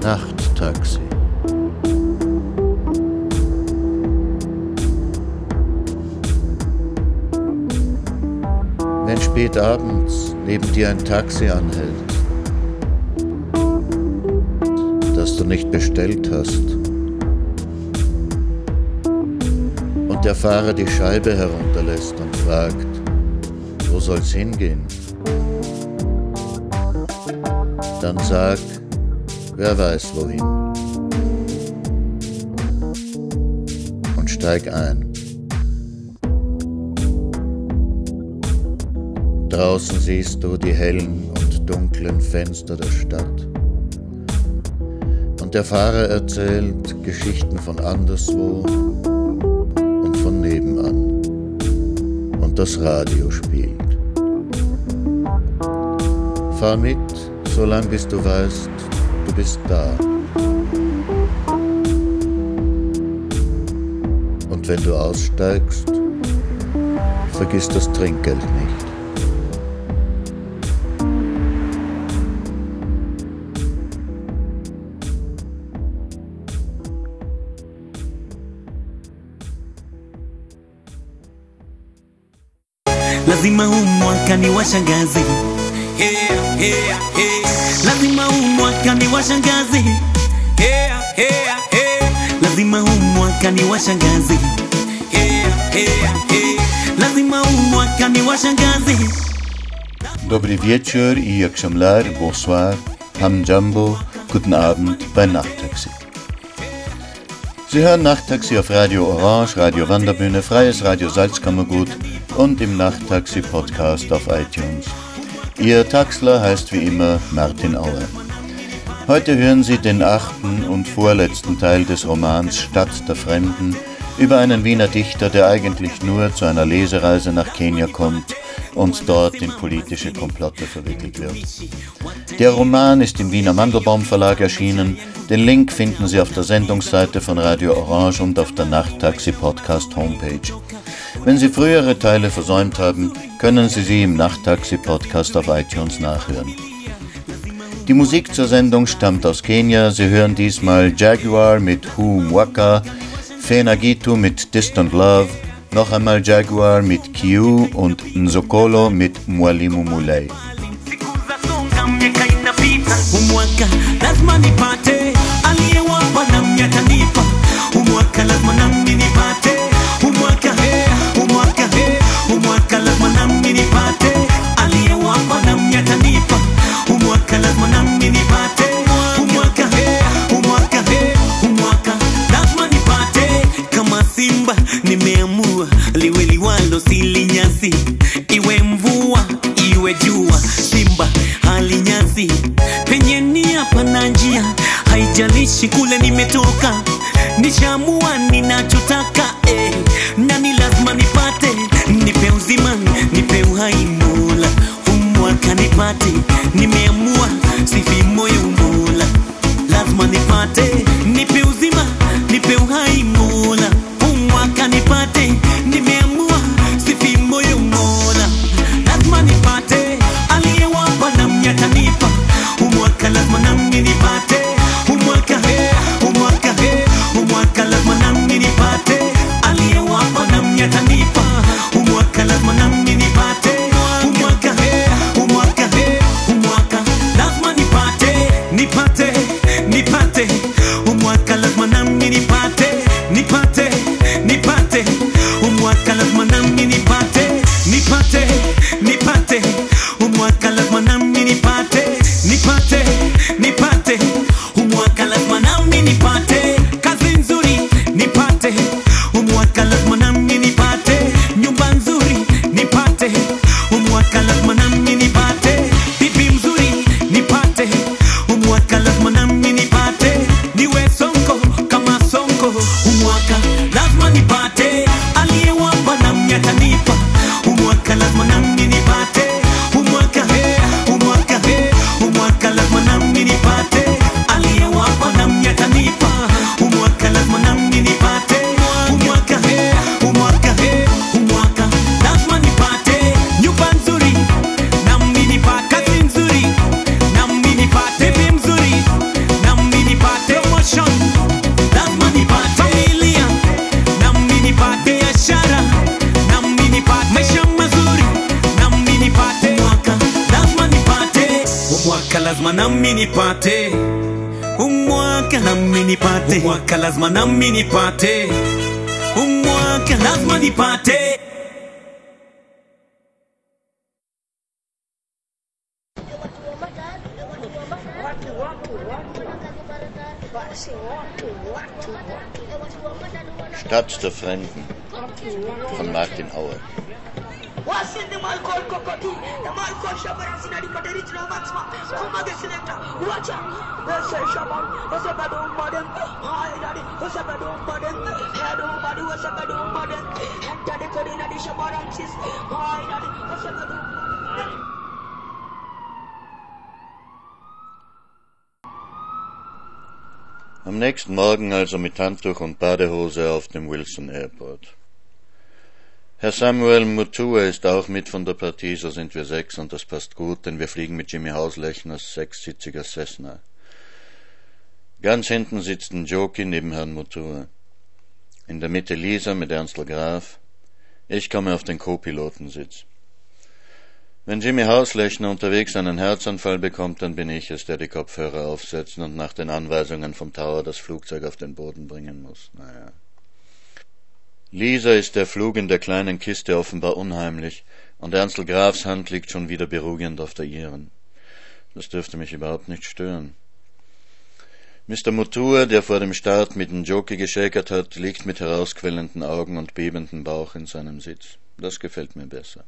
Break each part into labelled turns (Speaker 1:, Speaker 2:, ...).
Speaker 1: Nachttaxi. Wenn spät abends neben dir ein Taxi anhält, das du nicht bestellt hast, und der Fahrer die Scheibe herunterlässt und fragt, wo soll's hingehen? Dann sag, wer weiß wohin. Und steig ein. Draußen siehst du die hellen und dunklen Fenster der Stadt. Und der Fahrer erzählt Geschichten von anderswo und von nebenan. Und das Radio spielt. Fahr mit, solange bis du weißt, du bist da. Und wenn du aussteigst, vergiss das Trinkgeld nicht.
Speaker 2: Lazima huu mwaka ni washangazi. Lazima huu mwaka ni washangazi. Lazima huu mwaka ni washangazi. Lazima huu mwaka ni washangazi.
Speaker 1: Dobry wieczór i jak szamlar, bonsoir, ham jumbo, guten Abend bei Nachttaxi. Sie hören Nachttaxi auf Radio Orange, Radio Wanderbühne, Freies Radio Salzkammergut und im Nachttaxi-Podcast auf iTunes. Ihr Taxler heißt wie immer Martin Auer. Heute hören Sie den 8. und vorletzten Teil des Romans Stadt der Fremden über einen Wiener Dichter, der eigentlich nur zu einer Lesereise nach Kenia kommt und dort in politische Komplotte verwickelt wird. Der Roman ist im Wiener Mandelbaum Verlag erschienen. Den Link finden Sie auf der Sendungsseite von Radio Orange und auf der Nachttaxi-Podcast Homepage. Wenn Sie frühere Teile versäumt haben, können Sie sie im Nachttaxi-Podcast auf iTunes nachhören. Die Musik zur Sendung stammt aus Kenia. Sie hören diesmal Jaguar mit Hu Mwaka, Fena Gitu mit Distant Love, noch einmal Jaguar mit Kiu und Nzokolo mit Mwalimu Mulei.
Speaker 2: Umwaka lazima nipate, aliyewapa na mnyatanipa. Umwaka lazima nami nipate. Umwaka lazima nami nipate, aliyewapa na mnyatanipa. Umwaka lazima nami nipate. Umwaka lazima nipate. Kama simba nimeamua, liwe liwalo silinyasi. Iwe mvua, iwe jua, simba halinyasi. Penye nia pana njia, haijalishi kule nimetoka. Nishaamua ninachotaka, nani lazima nipate. Nipe uzima, nipe uhai Mola, umwaka nipate. Nimeamua, sifi moyo Mola, lazima nipate. Nipe uzima, nipe uhai Mola, umwaka nipate. Nimeamua, sifi moyo Mola, lazima nipate. Aliyewapa na mnyatanipa. Umwaka lazima nami nipate. Umwaka lazima nami nipate. Aliyewapa na mnyatanipa. Umwaka lazima nami nipate. Umwaka lazima nipate. Nipate. nami nipate, umwaka nami nipate, umwaka lazima nami nipate, umwaka lazima nipate.
Speaker 1: Stadt der Fremden von Martin Auer.
Speaker 3: Was in dem Alkohol Kokoti, der Alkohol Shabbat in die Batterie zu Maxima, Kuma the Selector, watch out, the Shabbat, was a bad modern, hi daddy, was a bad modern, had nobody was a bad modern, and daddy could in the Shabbat, hi daddy, was a bad modern.
Speaker 1: Am nächsten Morgen also mit Handtuch und Badehose auf dem Wilson Airport. Herr Samuel Mutua ist auch mit von der Partie, so sind wir 6 und das passt gut, denn wir fliegen mit Jimmy Hauslechners 6-sitziger Cessna. Ganz hinten sitzt ein Jockey neben Herrn Mutua. In der Mitte Lisa mit Ernstl Graf. Ich komme auf den Co-Pilotensitz. Wenn Jimmy Hauslechner unterwegs einen Herzanfall bekommt, dann bin ich es, der die Kopfhörer aufsetzt und nach den Anweisungen vom Tower das Flugzeug auf den Boden bringen muss. Naja. Lisa ist der Flug in der kleinen Kiste offenbar unheimlich, und Ernstl Grafs Hand liegt schon wieder beruhigend auf der ihren. Das dürfte mich überhaupt nicht stören. Mr. Mutua, der vor dem Start mit dem Jockey geschäkert hat, liegt mit herausquellenden Augen und bebendem Bauch in seinem Sitz. Das gefällt mir besser.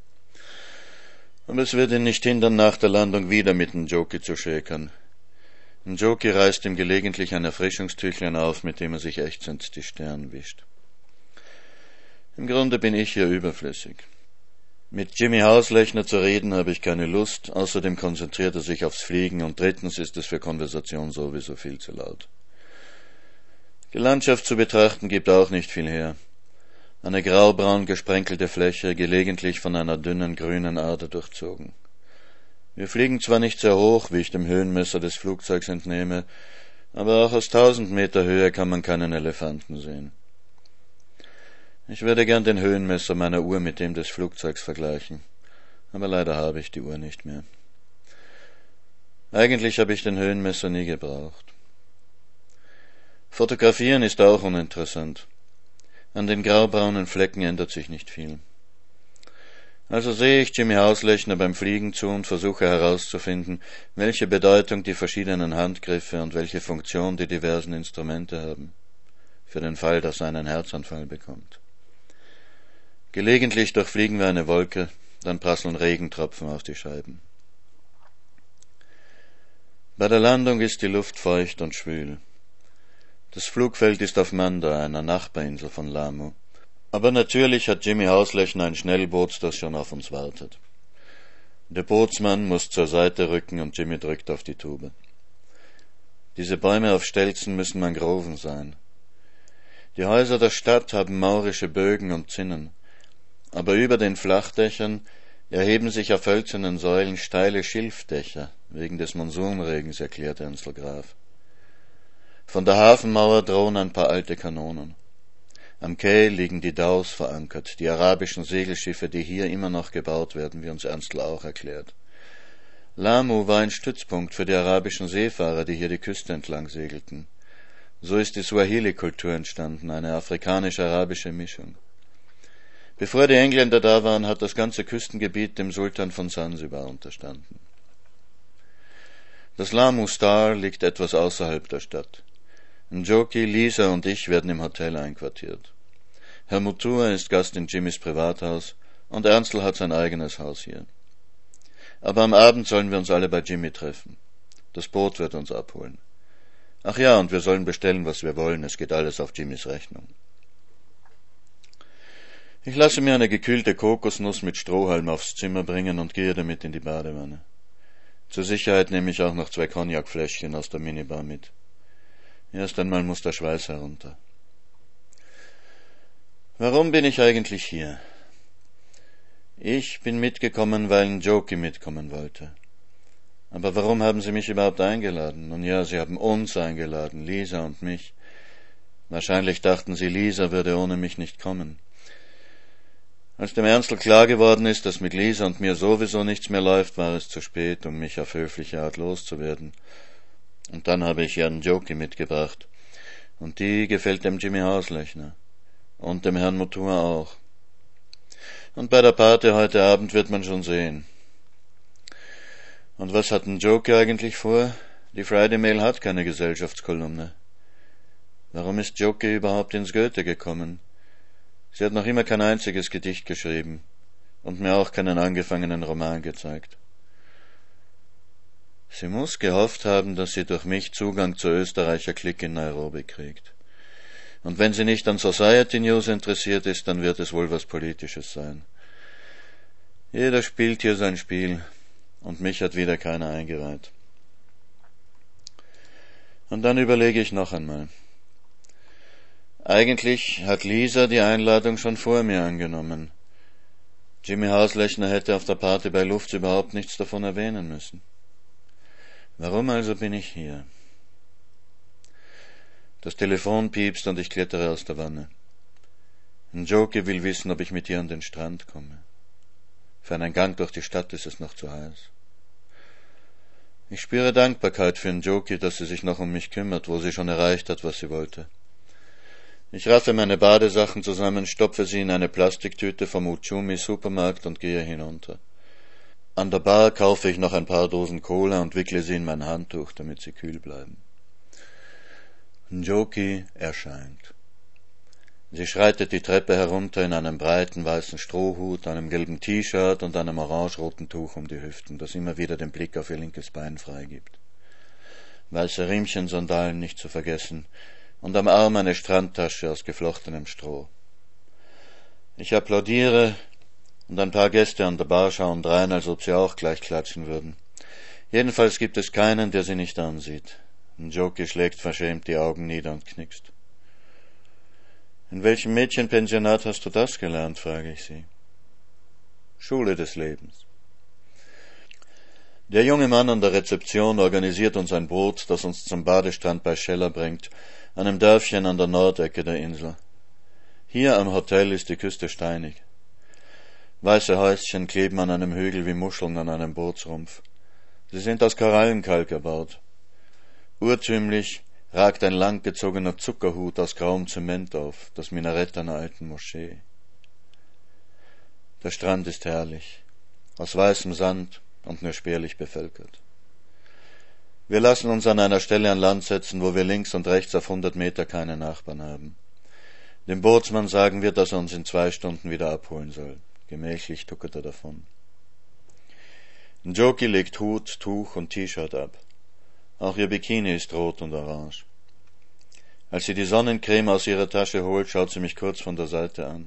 Speaker 1: Aber es wird ihn nicht hindern, nach der Landung wieder mit dem Jockey zu schäkern. Ein Jockey reißt ihm gelegentlich ein Erfrischungstüchlein auf, mit dem er sich ächzend die Stirn wischt. Im Grunde bin ich hier überflüssig. Mit Jimmy Hauslechner zu reden habe ich keine Lust, außerdem konzentriert er sich aufs Fliegen und drittens ist es für Konversation sowieso viel zu laut. Die Landschaft zu betrachten gibt auch nicht viel her. Eine graubraun gesprenkelte Fläche, gelegentlich von einer dünnen grünen Ader durchzogen. Wir fliegen zwar nicht sehr hoch, wie ich dem Höhenmesser des Flugzeugs entnehme, aber auch aus 1000 Meter Höhe kann man keinen Elefanten sehen. Ich würde gern den Höhenmesser meiner Uhr mit dem des Flugzeugs vergleichen, aber leider habe ich die Uhr nicht mehr. Eigentlich habe ich den Höhenmesser nie gebraucht. Fotografieren ist auch uninteressant. An den graubraunen Flecken ändert sich nicht viel. Also sehe ich Jimmy Hauslechner beim Fliegen zu und versuche herauszufinden, welche Bedeutung die verschiedenen Handgriffe und welche Funktion die diversen Instrumente haben, für den Fall, dass er einen Herzanfall bekommt. Gelegentlich durchfliegen wir eine Wolke, dann prasseln Regentropfen auf die Scheiben. Bei der Landung ist die Luft feucht und schwül. Das Flugfeld ist auf Manda, einer Nachbarinsel von Lamu. Aber natürlich hat Jimmy Hauslechner ein Schnellboot, das schon auf uns wartet. Der Bootsmann muss zur Seite rücken und Jimmy drückt auf die Tube. Diese Bäume auf Stelzen müssen Mangroven sein. Die Häuser der Stadt haben maurische Bögen und Zinnen, aber über den Flachdächern erheben sich auf hölzernen Säulen steile Schilfdächer, wegen des Monsunregens, erklärt Ernstl Graf. Von der Hafenmauer drohen ein paar alte Kanonen. Am Quai liegen die Dhows verankert, die arabischen Segelschiffe, die hier immer noch gebaut werden, wie uns Ernstl auch erklärt. Lamu war ein Stützpunkt für die arabischen Seefahrer, die hier die Küste entlang segelten. So ist die Swahili-Kultur entstanden, eine afrikanisch-arabische Mischung. Bevor die Engländer da waren, hat das ganze Küstengebiet dem Sultan von Sansibar unterstanden. Das Lamu Star liegt etwas außerhalb der Stadt. Njoki, Lisa und ich werden im Hotel einquartiert. Herr Mutua ist Gast in Jimmys Privathaus und Ernstl hat sein eigenes Haus hier. Aber am Abend sollen wir uns alle bei Jimmy treffen. Das Boot wird uns abholen. Ach ja, und wir sollen bestellen, was wir wollen. Es geht alles auf Jimmys Rechnung. Ich lasse mir eine gekühlte Kokosnuss mit Strohhalm aufs Zimmer bringen und gehe damit in die Badewanne. Zur Sicherheit nehme ich auch noch 2 Cognacfläschchen aus der Minibar mit. Erst einmal muss der Schweiß herunter. Warum bin ich eigentlich hier? Ich bin mitgekommen, weil Njoki mitkommen wollte. Aber warum haben Sie mich überhaupt eingeladen? Nun ja, Sie haben uns eingeladen, Lisa und mich. Wahrscheinlich dachten Sie, Lisa würde ohne mich nicht kommen. Als dem Ernstl klar geworden ist, dass mit Lisa und mir sowieso nichts mehr läuft, war es zu spät, um mich auf höfliche Art loszuwerden. Und dann habe ich Jan Joki mitgebracht. Und die gefällt dem Jimmy Hauslechner. Und dem Herrn Motor auch. Und bei der Party heute Abend wird man schon sehen. Und was hat ein Joki eigentlich vor? Die Friday Mail hat keine Gesellschaftskolumne. Warum ist Joki überhaupt ins Goethe gekommen? Sie hat noch immer kein einziges Gedicht geschrieben und mir auch keinen angefangenen Roman gezeigt. Sie muss gehofft haben, dass sie durch mich Zugang zur Österreicher Clique in Nairobi kriegt. Und wenn sie nicht an Society News interessiert ist, dann wird es wohl was Politisches sein. Jeder spielt hier sein Spiel und mich hat wieder keiner eingeweiht. Und dann überlege ich noch einmal. Eigentlich hat Lisa die Einladung schon vor mir angenommen. Jimmy Hauslechner hätte auf der Party bei Lufts überhaupt nichts davon erwähnen müssen. Warum also bin ich hier? Das Telefon piepst und ich klettere aus der Wanne. Njoki will wissen, ob ich mit ihr an den Strand komme. Für einen Gang durch die Stadt ist es noch zu heiß. Ich spüre Dankbarkeit für Njoki, dass sie sich noch um mich kümmert, wo sie schon erreicht hat, was sie wollte. Ich raffe meine Badesachen zusammen, stopfe sie in eine Plastiktüte vom Uchumi-Supermarkt und gehe hinunter. An der Bar kaufe ich noch ein paar Dosen Cola und wickle sie in mein Handtuch, damit sie kühl bleiben. Njoki erscheint. Sie schreitet die Treppe herunter in einem breiten weißen Strohhut, einem gelben T-Shirt und einem orange-roten Tuch um die Hüften, das immer wieder den Blick auf ihr linkes Bein freigibt. Weiße Riemchensandalen nicht zu vergessen, und am Arm eine Strandtasche aus geflochtenem Stroh. Ich applaudiere, und ein paar Gäste an der Bar schauen drein, als ob sie auch gleich klatschen würden. Jedenfalls gibt es keinen, der sie nicht ansieht. Njoki schlägt verschämt die Augen nieder und knickst. »In welchem Mädchenpensionat hast du das gelernt?« frage ich sie. »Schule des Lebens.« Der junge Mann an der Rezeption organisiert uns ein Boot, das uns zum Badestrand bei Scheller bringt, einem Dörfchen an der Nordecke der Insel. Hier am Hotel ist die Küste steinig. Weiße Häuschen kleben an einem Hügel wie Muscheln an einem Bootsrumpf. Sie sind aus Korallenkalk erbaut. Urtümlich ragt ein langgezogener Zuckerhut aus grauem Zement auf, das Minarett einer alten Moschee. Der Strand ist herrlich, aus weißem Sand und nur spärlich bevölkert. Wir lassen uns an einer Stelle an Land setzen, wo wir links und rechts auf 100 Meter keine Nachbarn haben. Dem Bootsmann sagen wir, dass er uns in 2 Stunden wieder abholen soll. Gemächlich tuckert er davon. Njoki legt Hut, Tuch und T-Shirt ab. Auch ihr Bikini ist rot und orange. Als sie die Sonnencreme aus ihrer Tasche holt, schaut sie mich kurz von der Seite an.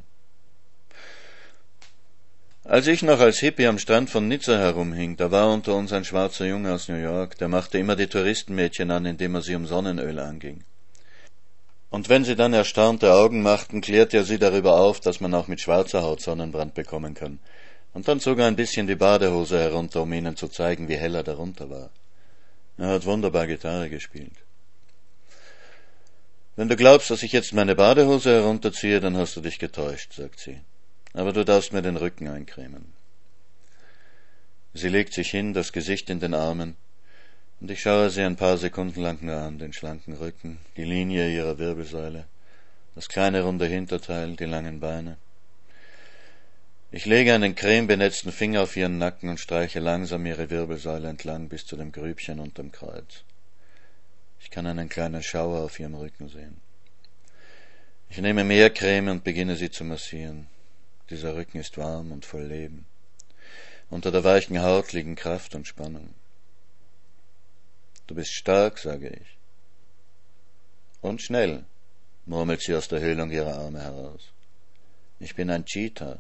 Speaker 1: Als ich noch als Hippie am Strand von Nizza herumhing, da war unter uns ein schwarzer Junge aus New York, der machte immer die Touristenmädchen an, indem er sie um Sonnenöl anging. Und wenn sie dann erstaunte Augen machten, klärte er sie darüber auf, dass man auch mit schwarzer Haut Sonnenbrand bekommen kann. Und dann zog er ein bisschen die Badehose herunter, um ihnen zu zeigen, wie hell er darunter war. Er hat wunderbar Gitarre gespielt. »Wenn du glaubst, dass ich jetzt meine Badehose herunterziehe, dann hast du dich getäuscht«, sagt sie. »Aber du darfst mir den Rücken eincremen.« Sie legt sich hin, das Gesicht in den Armen, und ich schaue sie ein paar Sekunden lang nur an, den schlanken Rücken, die Linie ihrer Wirbelsäule, das kleine runde Hinterteil, die langen Beine. Ich lege einen cremebenetzten Finger auf ihren Nacken und streiche langsam ihre Wirbelsäule entlang bis zu dem Grübchen unterm Kreuz. Ich kann einen kleinen Schauer auf ihrem Rücken sehen. Ich nehme mehr Creme und beginne sie zu massieren. Dieser Rücken ist warm und voll Leben. Unter der weichen Haut liegen Kraft und Spannung. »Du bist stark«, sage ich. »Und schnell«, murmelt sie aus der Höhlung ihrer Arme heraus. »Ich bin ein Cheetah.«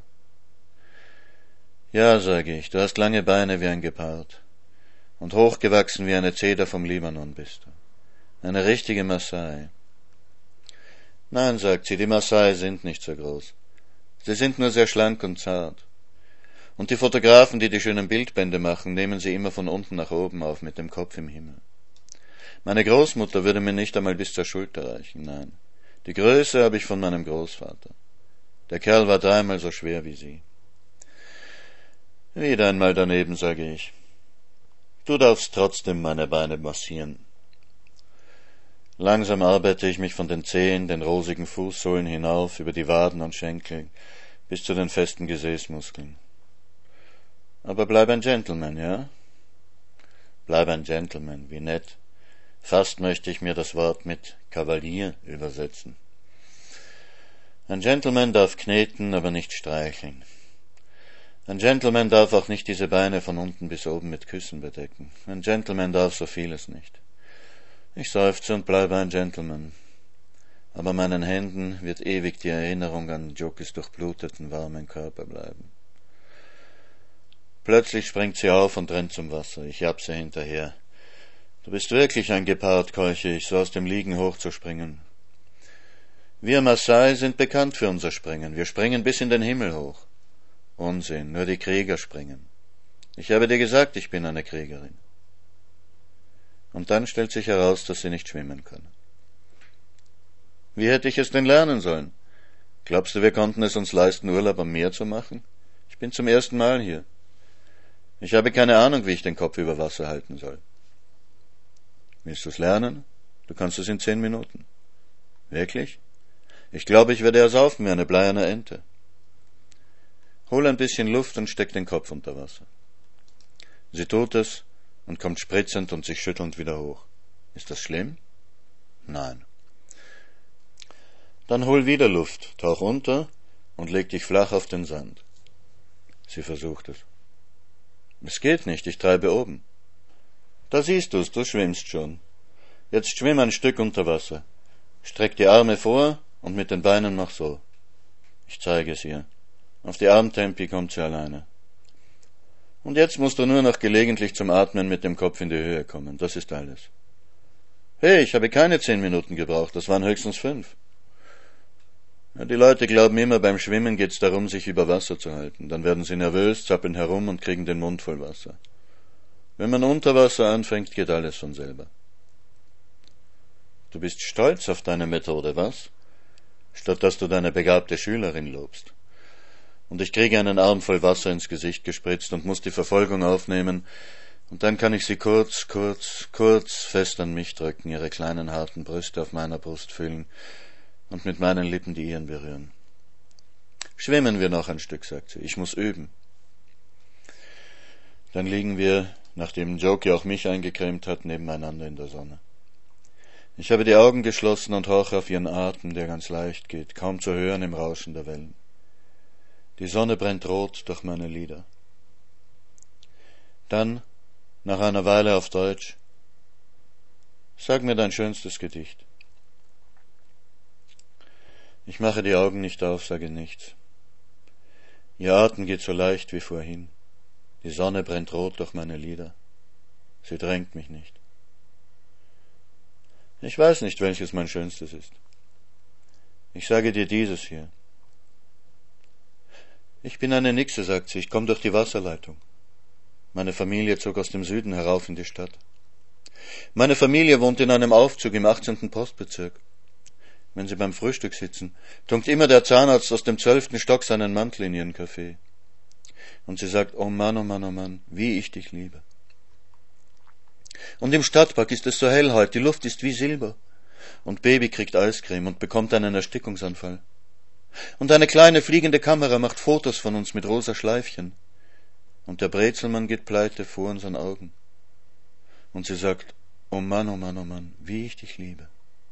Speaker 1: »Ja«, sage ich, »du hast lange Beine wie ein Gepard. Und hochgewachsen wie eine Zeder vom Libanon bist du. Eine richtige Maasai.« »Nein«, sagt sie, »die Maasai sind nicht so groß. Sie sind nur sehr schlank und zart. Und die Fotografen, die schönen Bildbände machen, nehmen sie immer von unten nach oben auf, mit dem Kopf im Himmel. Meine Großmutter würde mir nicht einmal bis zur Schulter reichen, nein. Die Größe habe ich von meinem Großvater. Der Kerl war 3-mal so schwer wie Sie. Wieder einmal daneben, sage ich. Du darfst trotzdem meine Beine massieren. Langsam arbeite ich mich von den Zehen, den rosigen Fußsohlen hinauf, über die Waden und Schenkel, bis zu den festen Gesäßmuskeln. Aber bleib ein Gentleman, ja? Bleib ein Gentleman, wie nett. Fast möchte ich mir das Wort mit Kavalier übersetzen. Ein Gentleman darf kneten, aber nicht streicheln. Ein Gentleman darf auch nicht diese Beine von unten bis oben mit Küssen bedecken. Ein Gentleman darf so vieles nicht. Ich seufze und bleibe ein Gentleman. Aber meinen Händen wird ewig die Erinnerung an Jokis durchbluteten, warmen Körper bleiben. Plötzlich springt sie auf und rennt zum Wasser. Ich japse hinterher. Du bist wirklich ein Gepard, keuche ich, so aus dem Liegen hochzuspringen. Wir Maasai sind bekannt für unser Springen. Wir springen bis in den Himmel hoch. Unsinn, nur die Krieger springen. Ich habe dir gesagt, ich bin eine Kriegerin. Und dann stellt sich heraus, dass sie nicht schwimmen kann. Wie hätte ich es denn lernen sollen? Glaubst du, wir konnten es uns leisten, Urlaub am Meer zu machen? Ich bin zum ersten Mal hier. Ich habe keine Ahnung, wie ich den Kopf über Wasser halten soll. Willst du es lernen? Du kannst es in 10 Minuten. Wirklich? Ich glaube, ich werde ersaufen wie eine bleierne Ente. Hol ein bisschen Luft und steck den Kopf unter Wasser. Sie tut es und kommt spritzend und sich schüttelnd wieder hoch. Ist das schlimm? Nein. Dann hol wieder Luft, tauch unter und leg dich flach auf den Sand. Sie versucht es. Es geht nicht, ich treibe oben. Da siehst du's, du schwimmst schon. Jetzt schwimm ein Stück unter Wasser. Streck die Arme vor und mit den Beinen mach so. Ich zeige es ihr. Auf die Armtempi kommt sie alleine. Und jetzt musst du nur noch gelegentlich zum Atmen mit dem Kopf in die Höhe kommen. Das ist alles. Hey, ich habe keine 10 Minuten gebraucht, das waren höchstens 5. Ja, die Leute glauben immer, beim Schwimmen geht's darum, sich über Wasser zu halten. Dann werden sie nervös, zappeln herum und kriegen den Mund voll Wasser. Wenn man unter Wasser anfängt, geht alles von selber. Du bist stolz auf deine Methode, was? Statt dass du deine begabte Schülerin lobst. Und ich kriege einen Arm voll Wasser ins Gesicht gespritzt und muss die Verfolgung aufnehmen, und dann kann ich sie kurz fest an mich drücken, ihre kleinen harten Brüste auf meiner Brust fühlen und mit meinen Lippen die ihren berühren. Schwimmen wir noch ein Stück, sagt sie, ich muss üben. Dann liegen wir, nachdem Joki auch mich eingecremt hat, nebeneinander in der Sonne. Ich habe die Augen geschlossen und horche auf ihren Atem, der ganz leicht geht, kaum zu hören im Rauschen der Wellen. Die Sonne brennt rot durch meine Lider. Dann, nach einer Weile auf Deutsch, sag mir dein schönstes Gedicht. Ich mache die Augen nicht auf, sage nichts. Ihr Atem geht so leicht wie vorhin. Die Sonne brennt rot durch meine Lider. Sie drängt mich nicht. Ich weiß nicht, welches mein schönstes ist. Ich sage dir dieses hier. Ich bin eine Nixe, sagt sie, ich komme durch die Wasserleitung. Meine Familie zog aus dem Süden herauf in die Stadt. Meine Familie wohnt in einem Aufzug im 18. Postbezirk. Wenn sie beim Frühstück sitzen, tunkt immer der Zahnarzt aus dem 12. Stock seinen Mantel in ihren Kaffee. Und sie sagt, oh Mann, oh Mann, oh Mann, wie ich dich liebe. Und im Stadtpark ist es so hell heute, die Luft ist wie Silber. Und Baby kriegt Eiscreme und bekommt einen Erstickungsanfall. Und eine kleine fliegende Kamera macht Fotos von uns mit rosa Schleifchen. Und der Brezelmann geht pleite vor unseren Augen. Und sie sagt, oh Mann, oh Mann, oh Mann, wie ich dich liebe.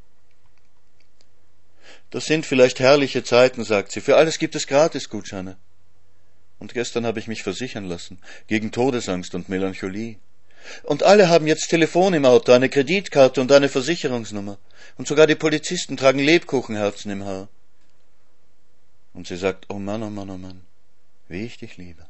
Speaker 1: Das sind vielleicht herrliche Zeiten, sagt sie, für alles gibt es Gratisgutscheine. Und gestern habe ich mich versichern lassen, gegen Todesangst und Melancholie. Und alle haben jetzt Telefon im Auto, eine Kreditkarte und eine Versicherungsnummer. Und sogar die Polizisten tragen Lebkuchenherzen im Haar. Und sie sagt, oh Mann, oh Mann, oh Mann, wie ich dich liebe.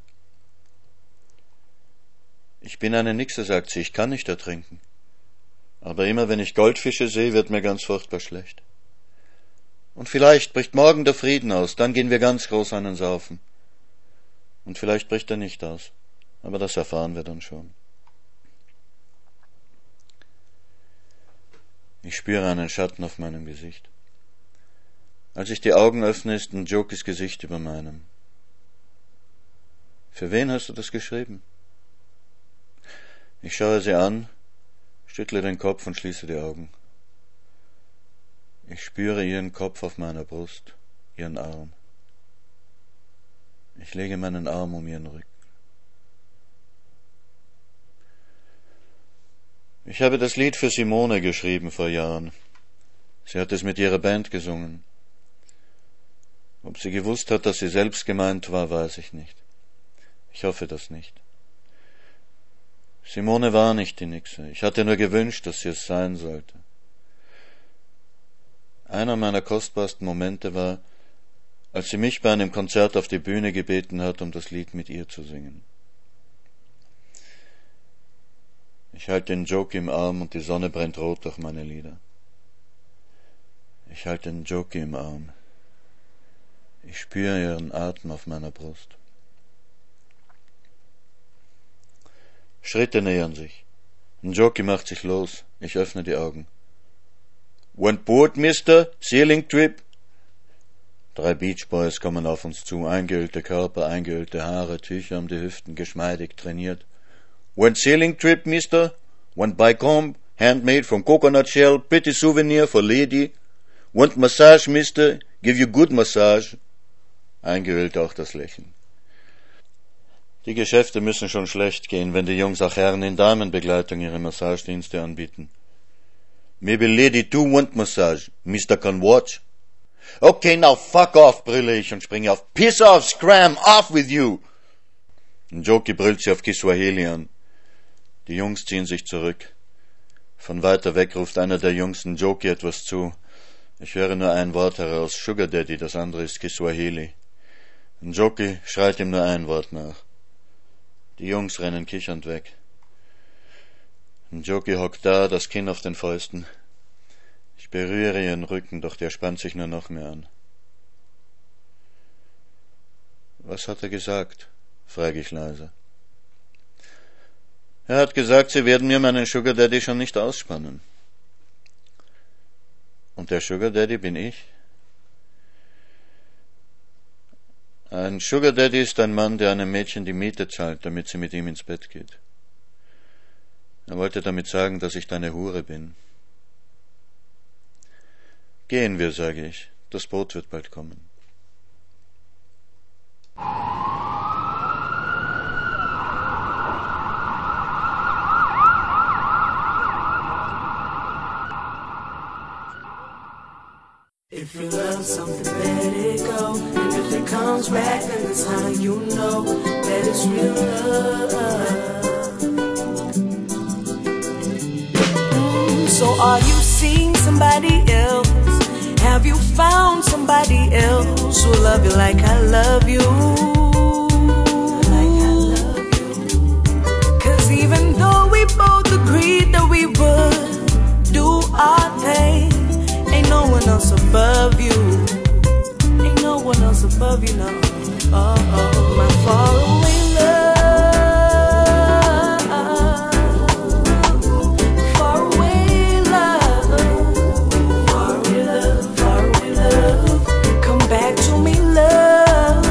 Speaker 1: Ich bin eine Nixe, sagt sie, ich kann nicht ertrinken. Aber immer wenn ich Goldfische sehe, wird mir ganz furchtbar schlecht. Und vielleicht bricht morgen der Frieden aus, dann gehen wir ganz groß einen saufen. Und vielleicht bricht er nicht aus, aber das erfahren wir dann schon. Ich spüre einen Schatten auf meinem Gesicht. Als ich die Augen öffne, ist ein Jokis Gesicht über meinem. Für wen hast du das geschrieben? Ich schaue sie an, schüttle den Kopf und schließe die Augen. Ich spüre ihren Kopf auf meiner Brust, ihren Arm. Ich lege meinen Arm um ihren Rücken. Ich habe das Lied für Simone geschrieben vor Jahren. Sie hat es mit ihrer Band gesungen. Ob sie gewusst hat, dass sie selbst gemeint war, weiß ich nicht. Ich hoffe das nicht. Simone war nicht die Nixe. Ich hatte nur gewünscht, dass sie es sein sollte. Einer meiner kostbarsten Momente war, als sie mich bei einem Konzert auf die Bühne gebeten hat, um das Lied mit ihr zu singen. Ich halte den Joki im Arm und die Sonne brennt rot durch meine Lider. Ich halte den Joki im Arm. Ich spüre ihren Atem auf meiner Brust. Schritte nähern sich. Joki macht sich los. Ich öffne die Augen. Want board, Mister? Sailing Trip? 3 Beach Boys kommen auf uns zu. Eingeölte Körper, eingeölte Haare, Tücher um die Hüften, geschmeidig trainiert. Want sailing trip, Mister? Want bicomb, handmade from coconut shell, pretty souvenir for lady? Want massage, Mister? Give you good massage. Eingeölt auch das Lächeln. Die Geschäfte müssen schon schlecht gehen, wenn die Jungs auch Herren in Damenbegleitung ihre Massagedienste anbieten. Maybe lady too want massage. Mister can watch. Okay, now fuck off, brülle ich und springe auf. Piss off, scram, off with you. Joki brüllt sie auf Kiswahili an. Die Jungs ziehen sich zurück. Von weiter weg ruft einer der Jungs Joki etwas zu. Ich höre nur ein Wort heraus, Sugar Daddy, das andere ist Kiswahili. Joki schreit ihm nur ein Wort nach. Die Jungs rennen kichernd weg. Joki hockt da, das Kinn auf den Fäusten. Ich berühre ihren Rücken, doch der spannt sich nur noch mehr an. Was hat er gesagt? Frage ich leise. Er hat gesagt, sie werden mir meinen Sugar Daddy schon nicht ausspannen. Und der Sugar Daddy bin ich? Ein Sugar Daddy ist ein Mann, der einem Mädchen die Miete zahlt, damit sie mit ihm ins Bett geht. Er wollte damit sagen, dass ich deine Hure bin. Gehen wir, sage ich. Das Boot wird bald kommen.
Speaker 4: If you love something, let it go. And if it comes back, then it's how you know that it's real love. So are you seeing somebody else? Have you found somebody else who love you like I love you? Like I love you. 'Cause even though we both agreed that we would do our thing, ain't no one else above you. Ain't no one else above you, no. Oh, oh, my faraway love. Faraway love. Faraway love, faraway love. Come back to me, love.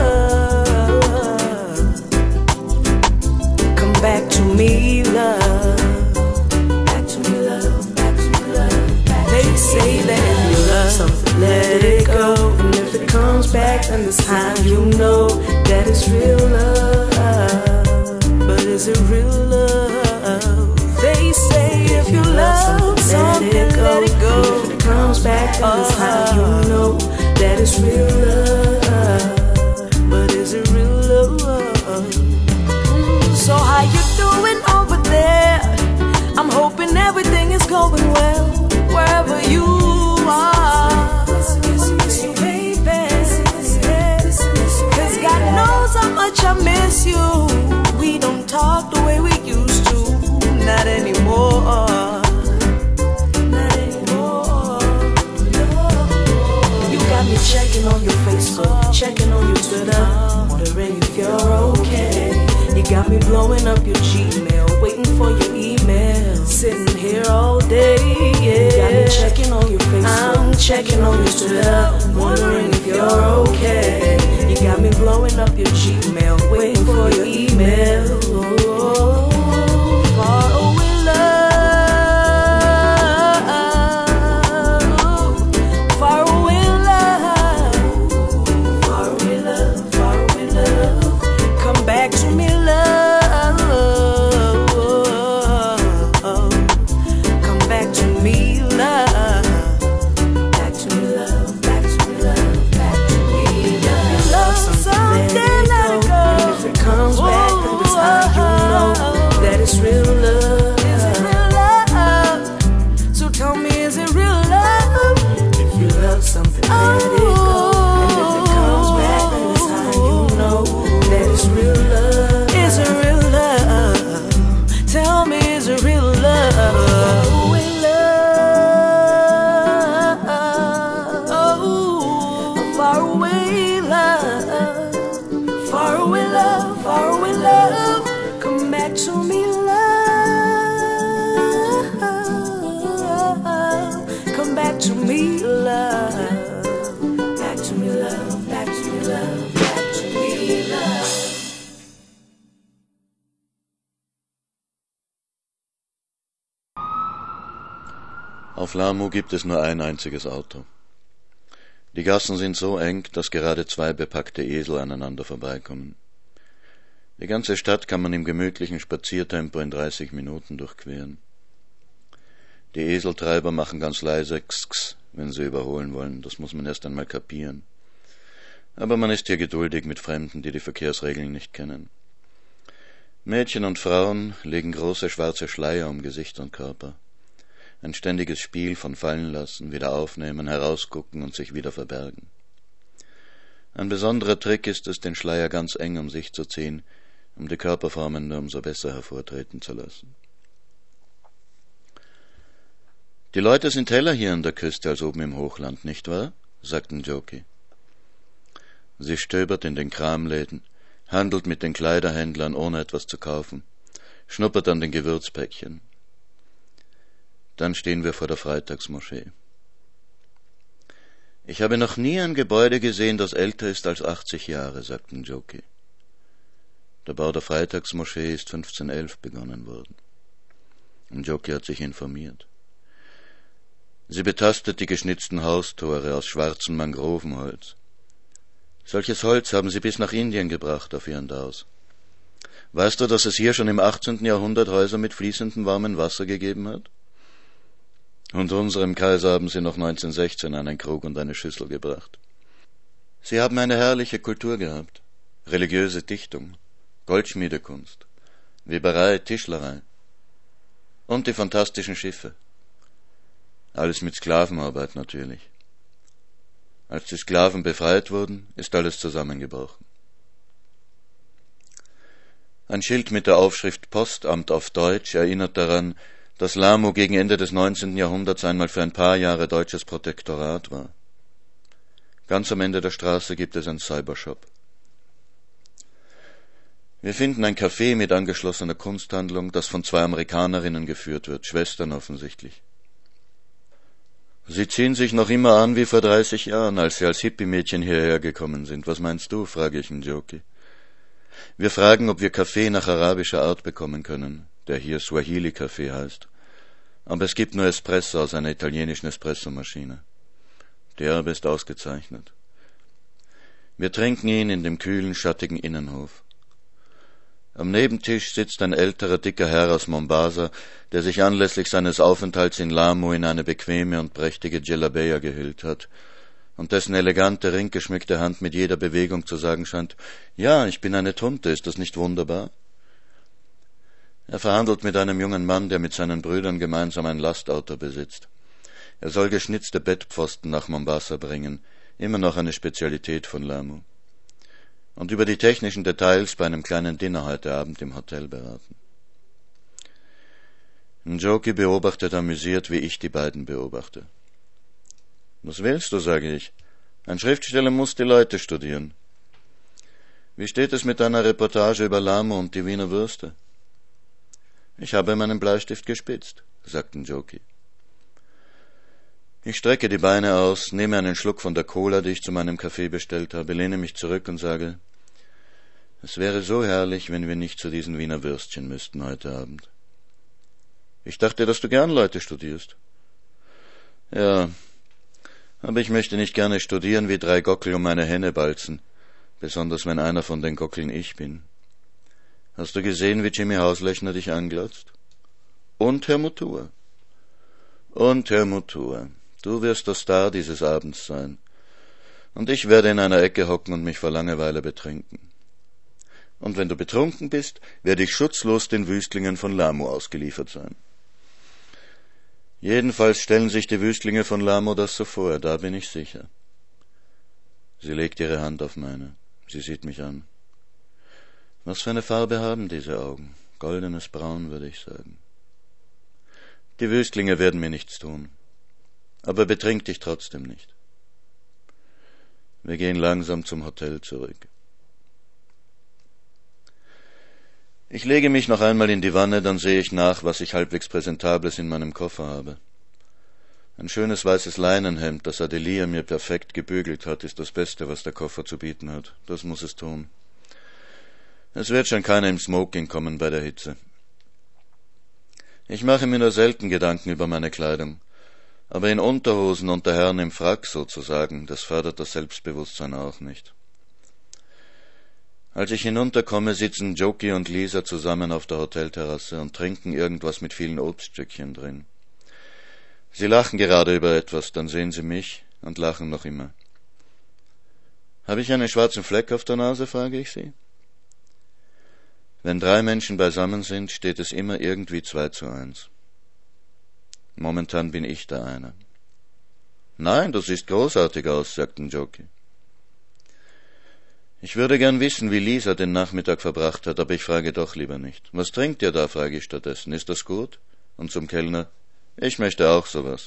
Speaker 4: Come back to me, love. Back to me, love. Back to me, love. They say that if you love something, let it go. And if it comes back, then this time you know that it's real love. But is it real love? They say if you love something, let it go. And if it comes back, then this time you know that it's real love. But is it real love? So how you doing over there? I'm hoping everything is going well wherever you are, baby. 'Cause God knows how much I miss you. We don't talk the way we used to, not anymore. Not anymore. You got me checking on your Facebook, checking on your Twitter, wondering if you're okay. You got me blowing up your Gmail, waiting for your email, sitting here all day. Yeah. You got me checking on your Facebook, checking on you still, wondering if you're okay. You got me blowing up your Gmail, waiting for your email. Far away love, far away love, far away love, far away love. Come back to me, love. Come back to me, love. Back to me, love. Back to me, love. Back to me, love. Love someday, let it go. And if it comes back, then it's how you know that it's real love. Is it real love? So tell me, is it real love? If you love something, let it go. And if it comes back, then it's how you know that it's real love. Is it real love? Tell me, is it real love? Far away love, oh, far away love, far away love, far away love. Come back to me, love. Come back to me, love. Back to me, love. Back to me, love. Back to me, love.
Speaker 1: Auf Lamu gibt es nur ein einziges Auto. Die Gassen sind so eng, dass gerade zwei bepackte Esel aneinander vorbeikommen. Die ganze Stadt kann man im gemütlichen Spaziertempo in 30 Minuten durchqueren. Die Eseltreiber machen ganz leise X, wenn sie überholen wollen, das muss man erst einmal kapieren. Aber man ist hier geduldig mit Fremden, die die Verkehrsregeln nicht kennen. Mädchen und Frauen legen große schwarze Schleier um Gesicht und Körper. Ein ständiges Spiel von Fallenlassen, wieder aufnehmen, herausgucken und sich wieder verbergen. Ein besonderer Trick ist es, den Schleier ganz eng um sich zu ziehen, um die Körperformen nur umso besser hervortreten zu lassen. Die Leute sind heller hier an der Küste als oben im Hochland, nicht wahr? Sagten Njoki. Sie stöbert in den Kramläden, handelt mit den Kleiderhändlern, ohne etwas zu kaufen, schnuppert an den Gewürzpäckchen. Dann stehen wir vor der Freitagsmoschee. Ich habe noch nie ein Gebäude gesehen, das älter ist als 80 Jahre, sagte Njoki. Der Bau der Freitagsmoschee ist 1511 begonnen worden. Njoki hat sich informiert. Sie betastet die geschnitzten Haustore aus schwarzem Mangrovenholz. Solches Holz haben sie bis nach Indien gebracht auf ihren Daus. Weißt du, dass es hier schon im 18. Jahrhundert Häuser mit fließendem warmem Wasser gegeben hat? Und unserem Kaiser haben sie noch 1916 einen Krug und eine Schüssel gebracht. Sie haben eine herrliche Kultur gehabt. Religiöse Dichtung, Goldschmiedekunst, Weberei, Tischlerei und die fantastischen Schiffe. Alles mit Sklavenarbeit natürlich. Als die Sklaven befreit wurden, ist alles zusammengebrochen. Ein Schild mit der Aufschrift Postamt auf Deutsch erinnert daran, dass Lamu gegen Ende des 19. Jahrhunderts einmal für ein paar Jahre deutsches Protektorat war. Ganz am Ende der Straße gibt es einen Cybershop. Wir finden ein Café mit angeschlossener Kunsthandlung, das von 2 Amerikanerinnen geführt wird, Schwestern offensichtlich. Sie ziehen sich noch immer an wie vor 30 Jahren, als sie als Hippie-Mädchen hierher gekommen sind. Was meinst du, frage ich Njoki. Wir fragen, ob wir Kaffee nach arabischer Art bekommen können, der hier Swahili-Kaffee heißt. Aber es gibt nur Espresso aus einer italienischen Espressomaschine. Der aber ist ausgezeichnet. Wir trinken ihn in dem kühlen, schattigen Innenhof. Am Nebentisch sitzt ein älterer, dicker Herr aus Mombasa, der sich anlässlich seines Aufenthalts in Lamu in eine bequeme und prächtige Djelabeya gehüllt hat und dessen elegante, ringgeschmückte Hand mit jeder Bewegung zu sagen scheint, »Ja, ich bin eine Tunte, ist das nicht wunderbar?« Er verhandelt mit einem jungen Mann, der mit seinen Brüdern gemeinsam ein Lastauto besitzt. Er soll geschnitzte Bettpfosten nach Mombasa bringen, immer noch eine Spezialität von Lamu. Und über die technischen Details bei einem kleinen Dinner heute Abend im Hotel beraten. Njoki beobachtet amüsiert, wie ich die beiden beobachte. »Was willst du?« sage ich. »Ein Schriftsteller muss die Leute studieren.« »Wie steht es mit deiner Reportage über Lamu und die Wiener Würste?« »Ich habe meinen Bleistift gespitzt«, sagt Njoki. Ich strecke die Beine aus, nehme einen Schluck von der Cola, die ich zu meinem Kaffee bestellt habe, lehne mich zurück und sage, es wäre so herrlich, wenn wir nicht zu diesen Wiener Würstchen müssten heute Abend. Ich dachte, dass du gern Leute studierst. Ja, aber ich möchte nicht gerne studieren wie 3 Gockel um eine Henne balzen, besonders wenn einer von den Gockeln ich bin. Hast du gesehen, wie Jimmy Hauslechner dich anglotzt? Und Herr Mutua. Und Herr Mutua, du wirst der Star dieses Abends sein. Und ich werde in einer Ecke hocken und mich vor Langeweile betrinken. Und wenn du betrunken bist, werde ich schutzlos den Wüstlingen von Lamu ausgeliefert sein. Jedenfalls stellen sich die Wüstlinge von Lamu das so vor, da bin ich sicher. Sie legt ihre Hand auf meine. Sie sieht mich an. Was für eine Farbe haben diese Augen? Goldenes Braun, würde ich sagen. Die Wüstlinge werden mir nichts tun. Aber betrink dich trotzdem nicht. Wir gehen langsam zum Hotel zurück. Ich lege mich noch einmal in die Wanne, dann sehe ich nach, was ich halbwegs Präsentables in meinem Koffer habe. Ein schönes weißes Leinenhemd, das Adelia mir perfekt gebügelt hat, ist das Beste, was der Koffer zu bieten hat. Das muss es tun. Es wird schon keiner im Smoking kommen bei der Hitze. Ich mache mir nur selten Gedanken über meine Kleidung, aber in Unterhosen und der Herrn im Frack sozusagen, das fördert das Selbstbewusstsein auch nicht. Als ich hinunterkomme, sitzen Joki und Lisa zusammen auf der Hotelterrasse und trinken irgendwas mit vielen Obststückchen drin. Sie lachen gerade über etwas, dann sehen sie mich und lachen noch immer. »Habe ich einen schwarzen Fleck auf der Nase?« frage ich sie. Wenn 3 Menschen beisammen sind, steht es immer irgendwie 2:1. Momentan bin ich der eine. »Nein, du siehst großartig aus«, sagten Joki. Ich würde gern wissen, wie Lisa den Nachmittag verbracht hat, aber ich frage doch lieber nicht. »Was trinkt ihr da?« frage ich stattdessen. »Ist das gut?« Und zum Kellner, »Ich möchte auch sowas.«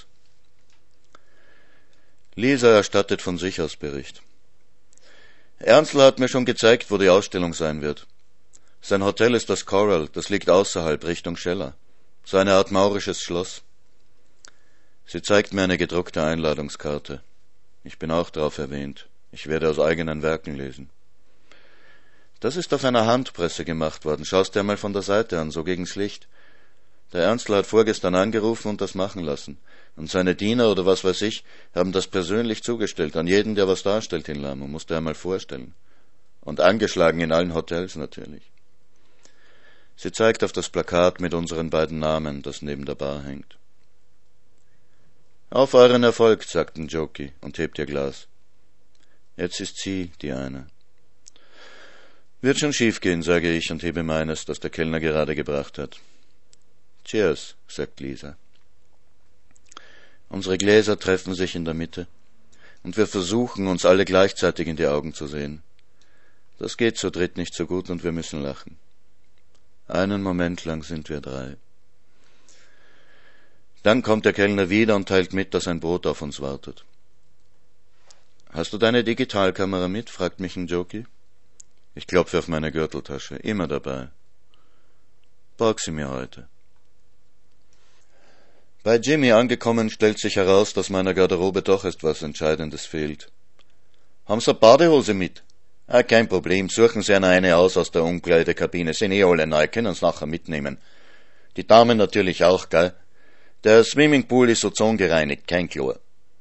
Speaker 1: Lisa erstattet von sich aus Bericht. »Ernstl hat mir schon gezeigt, wo die Ausstellung sein wird. Sein Hotel ist das Coral, das liegt außerhalb, Richtung Scheller. So eine Art maurisches Schloss.« Sie zeigt mir eine gedruckte Einladungskarte. Ich bin auch drauf erwähnt. Ich werde aus eigenen Werken lesen. »Das ist auf einer Handpresse gemacht worden. Schau's dir mal von der Seite an, so gegen's Licht. Der Ernstl hat vorgestern angerufen und das machen lassen. Und seine Diener oder was weiß ich, haben das persönlich zugestellt, an jeden, der was darstellt in Lamu, musst du einmal vorstellen. Und angeschlagen in allen Hotels natürlich.« Sie zeigt auf das Plakat mit unseren beiden Namen, das neben der Bar hängt. »Auf euren Erfolg«, sagten Joki und hebt ihr Glas. Jetzt ist sie die eine. »Wird schon schief gehen«, sage ich und hebe meines, das der Kellner gerade gebracht hat. »Cheers«, sagt Lisa. Unsere Gläser treffen sich in der Mitte, und wir versuchen, uns alle gleichzeitig in die Augen zu sehen. Das geht zu dritt nicht so gut und wir müssen lachen. Einen Moment lang sind wir 3. Dann kommt der Kellner wieder und teilt mit, dass ein Boot auf uns wartet. »Hast du deine Digitalkamera mit?« fragt mich ein Joki. Ich klopfe auf meine Gürteltasche, immer dabei. »Borg sie mir heute.« Bei Jimmy angekommen, stellt sich heraus, dass meiner Garderobe doch etwas Entscheidendes fehlt. »Haben Sie eine Badehose mit?« Kein Problem, suchen Sie eine aus der Umkleidekabine, sind alle neu, können Sie nachher mitnehmen. Die Damen natürlich auch, gell? Der Swimmingpool ist ozongereinigt, kein Chlor.«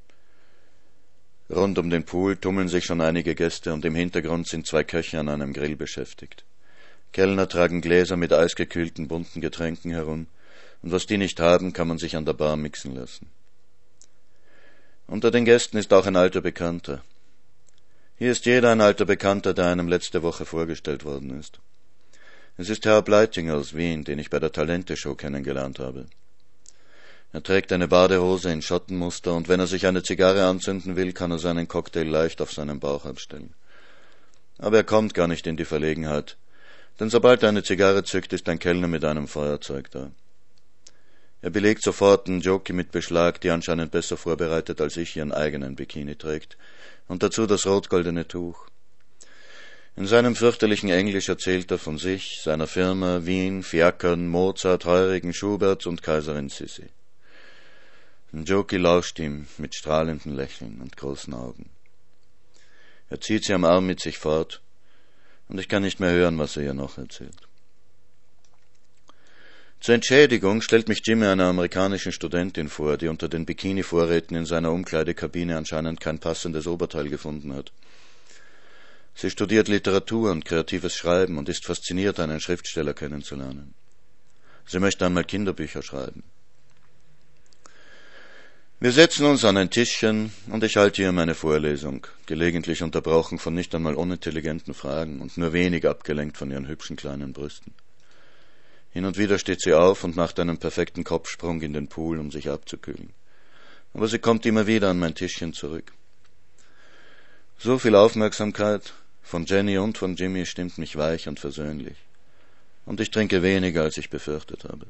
Speaker 1: Rund um den Pool tummeln sich schon einige Gäste und im Hintergrund sind 2 Köche an einem Grill beschäftigt. Kellner tragen Gläser mit eisgekühlten bunten Getränken herum, und was die nicht haben, kann man sich an der Bar mixen lassen. Unter den Gästen ist auch ein alter Bekannter. Hier ist jeder ein alter Bekannter, der einem letzte Woche vorgestellt worden ist. Es ist Herr Bleitinger aus Wien, den ich bei der Talente-Show kennengelernt habe. Er trägt eine Badehose in Schottenmuster und wenn er sich eine Zigarre anzünden will, kann er seinen Cocktail leicht auf seinen Bauch abstellen. Aber er kommt gar nicht in die Verlegenheit, denn sobald er eine Zigarre zückt, ist ein Kellner mit einem Feuerzeug da. Er belegt sofort einen Joki mit Beschlag, die anscheinend besser vorbereitet als ich ihren eigenen Bikini trägt, und dazu das rot-goldene Tuch. In seinem fürchterlichen Englisch erzählt er von sich, seiner Firma, Wien, Fiakern, Mozart, Heurigen, Schubert und Kaiserin Sissi. Jokey lauscht ihm mit strahlenden Lächeln und großen Augen. Er zieht sie am Arm mit sich fort, und ich kann nicht mehr hören, was er ihr noch erzählt. Zur Entschädigung stellt mich Jimmy einer amerikanischen Studentin vor, die unter den Bikini-Vorräten in seiner Umkleidekabine anscheinend kein passendes Oberteil gefunden hat. Sie studiert Literatur und kreatives Schreiben und ist fasziniert, einen Schriftsteller kennenzulernen. Sie möchte einmal Kinderbücher schreiben. Wir setzen uns an ein Tischchen und ich halte ihr meine Vorlesung, gelegentlich unterbrochen von nicht einmal unintelligenten Fragen und nur wenig abgelenkt von ihren hübschen kleinen Brüsten. Hin und wieder steht sie auf und macht einen perfekten Kopfsprung in den Pool, um sich abzukühlen. Aber sie kommt immer wieder an mein Tischchen zurück. So viel Aufmerksamkeit von Jenny und von Jimmy stimmt mich weich und versöhnlich. Und ich trinke weniger, als ich befürchtet habe.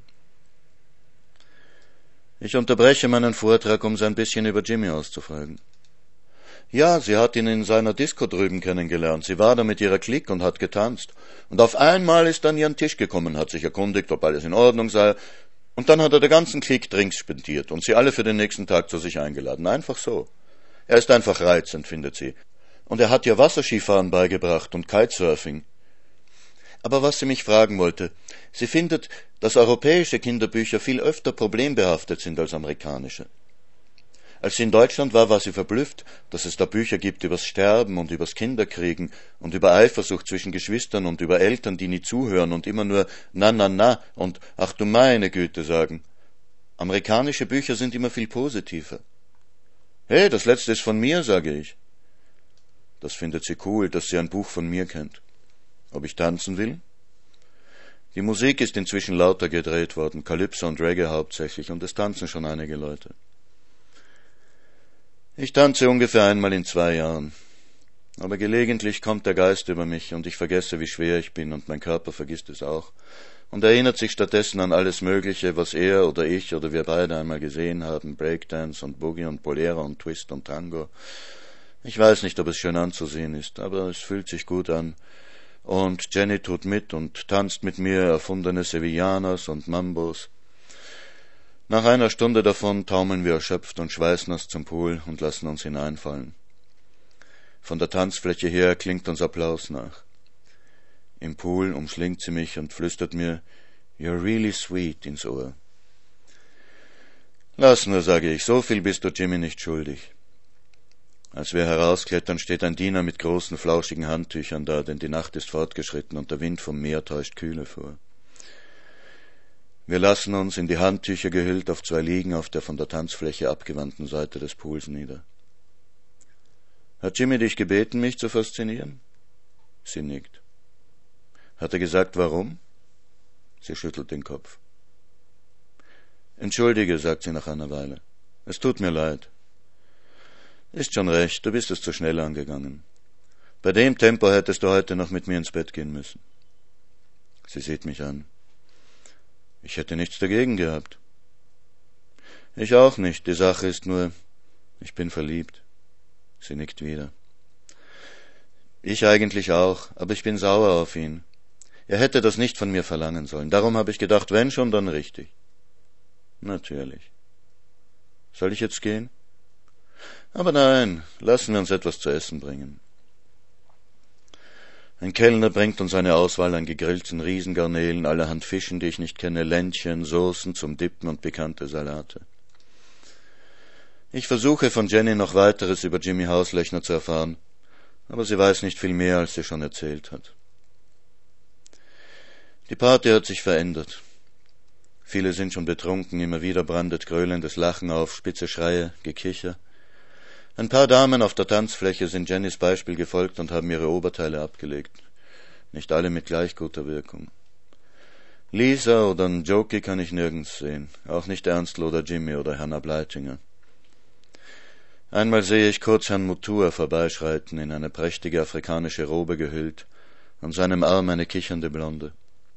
Speaker 1: Ich unterbreche meinen Vortrag, um so ein bisschen über Jimmy auszufragen. Ja, sie hat ihn in seiner Disco drüben kennengelernt. Sie war da mit ihrer Clique und hat getanzt. Und auf einmal ist er an ihren Tisch gekommen, hat sich erkundigt, ob alles in Ordnung sei. Und dann hat er der ganzen Clique Drinks spendiert und sie alle für den nächsten Tag zu sich eingeladen. Einfach so. Er ist einfach reizend, findet sie. Und er hat ihr Wasserskifahren beigebracht und Kitesurfing. Aber was sie mich fragen wollte, sie findet, dass europäische Kinderbücher viel öfter problembehaftet sind als amerikanische. Als sie in Deutschland war sie verblüfft, dass es da Bücher gibt übers Sterben und übers Kinderkriegen und über Eifersucht zwischen Geschwistern und über Eltern, die nie zuhören und immer nur na na na und ach du meine Güte sagen. Amerikanische Bücher sind immer viel positiver. Hey, das letzte ist von mir, sage ich. Das findet sie cool, dass sie ein Buch von mir kennt. Ob ich tanzen will? Die Musik ist inzwischen lauter gedreht worden, Calypso und Reggae hauptsächlich, und es tanzen schon einige Leute. Ich tanze ungefähr einmal in 2 Jahren. Aber gelegentlich kommt der Geist über mich und ich vergesse, wie schwer ich bin, und mein Körper vergisst es auch und erinnert sich stattdessen an alles Mögliche, was er oder ich oder wir beide einmal gesehen haben, Breakdance und Boogie und Bolero und Twist und Tango. Ich weiß nicht, ob es schön anzusehen ist, aber es fühlt sich gut an. Und Jenny tut mit und tanzt mit mir erfundene Sevillanas und Mambos. Nach einer Stunde davon taumeln wir erschöpft und schweißnass zum Pool und lassen uns hineinfallen. Von der Tanzfläche her klingt uns Applaus nach. Im Pool umschlingt sie mich und flüstert mir, "You're really sweet" ins Ohr. Lass nur, sage ich, so viel bist du Jimmy nicht schuldig. Als wir herausklettern, steht ein Diener mit großen, flauschigen Handtüchern da, denn die Nacht ist fortgeschritten und der Wind vom Meer täuscht Kühle vor. Wir lassen uns, in die Handtücher gehüllt, auf 2 Liegen auf der von der Tanzfläche abgewandten Seite des Pools nieder. Hat Jimmy dich gebeten, mich zu faszinieren? Sie nickt. Hat er gesagt, warum? Sie schüttelt den Kopf. Entschuldige, sagt sie nach einer Weile. Es tut mir leid. Ist schon recht, du bist es zu schnell angegangen. Bei dem Tempo hättest du heute noch mit mir ins Bett gehen müssen. Sie sieht mich an. Ich hätte nichts dagegen gehabt. Ich auch nicht, die Sache ist nur, ich bin verliebt. Sie nickt wieder. Ich eigentlich auch, aber ich bin sauer auf ihn. Er hätte das nicht von mir verlangen sollen. Darum habe ich gedacht, wenn schon, dann richtig. Natürlich. Soll ich jetzt gehen? Aber nein, lassen wir uns etwas zu essen bringen. Ein Kellner bringt uns eine Auswahl an gegrillten Riesengarnelen, allerhand Fischen, die ich nicht kenne, Ländchen, Soßen zum Dippen und pikante Salate. Ich versuche von Jenny noch weiteres über Jimmy Hauslöchner zu erfahren, aber sie weiß nicht viel mehr, als sie schon erzählt hat. Die Party hat sich verändert. Viele sind schon betrunken, immer wieder brandet gröhlendes Lachen auf, spitze Schreie, Gekicher. Ein paar Damen auf der Tanzfläche sind Jennys Beispiel gefolgt und haben ihre Oberteile abgelegt. Nicht alle mit gleich guter Wirkung. Lisa oder Njoki kann ich nirgends sehen, auch nicht Ernstl oder Jimmy oder Hannah Bleitinger. Einmal sehe ich kurz Herrn Mutua vorbeischreiten, in eine prächtige afrikanische Robe gehüllt, an seinem Arm eine kichernde Blonde.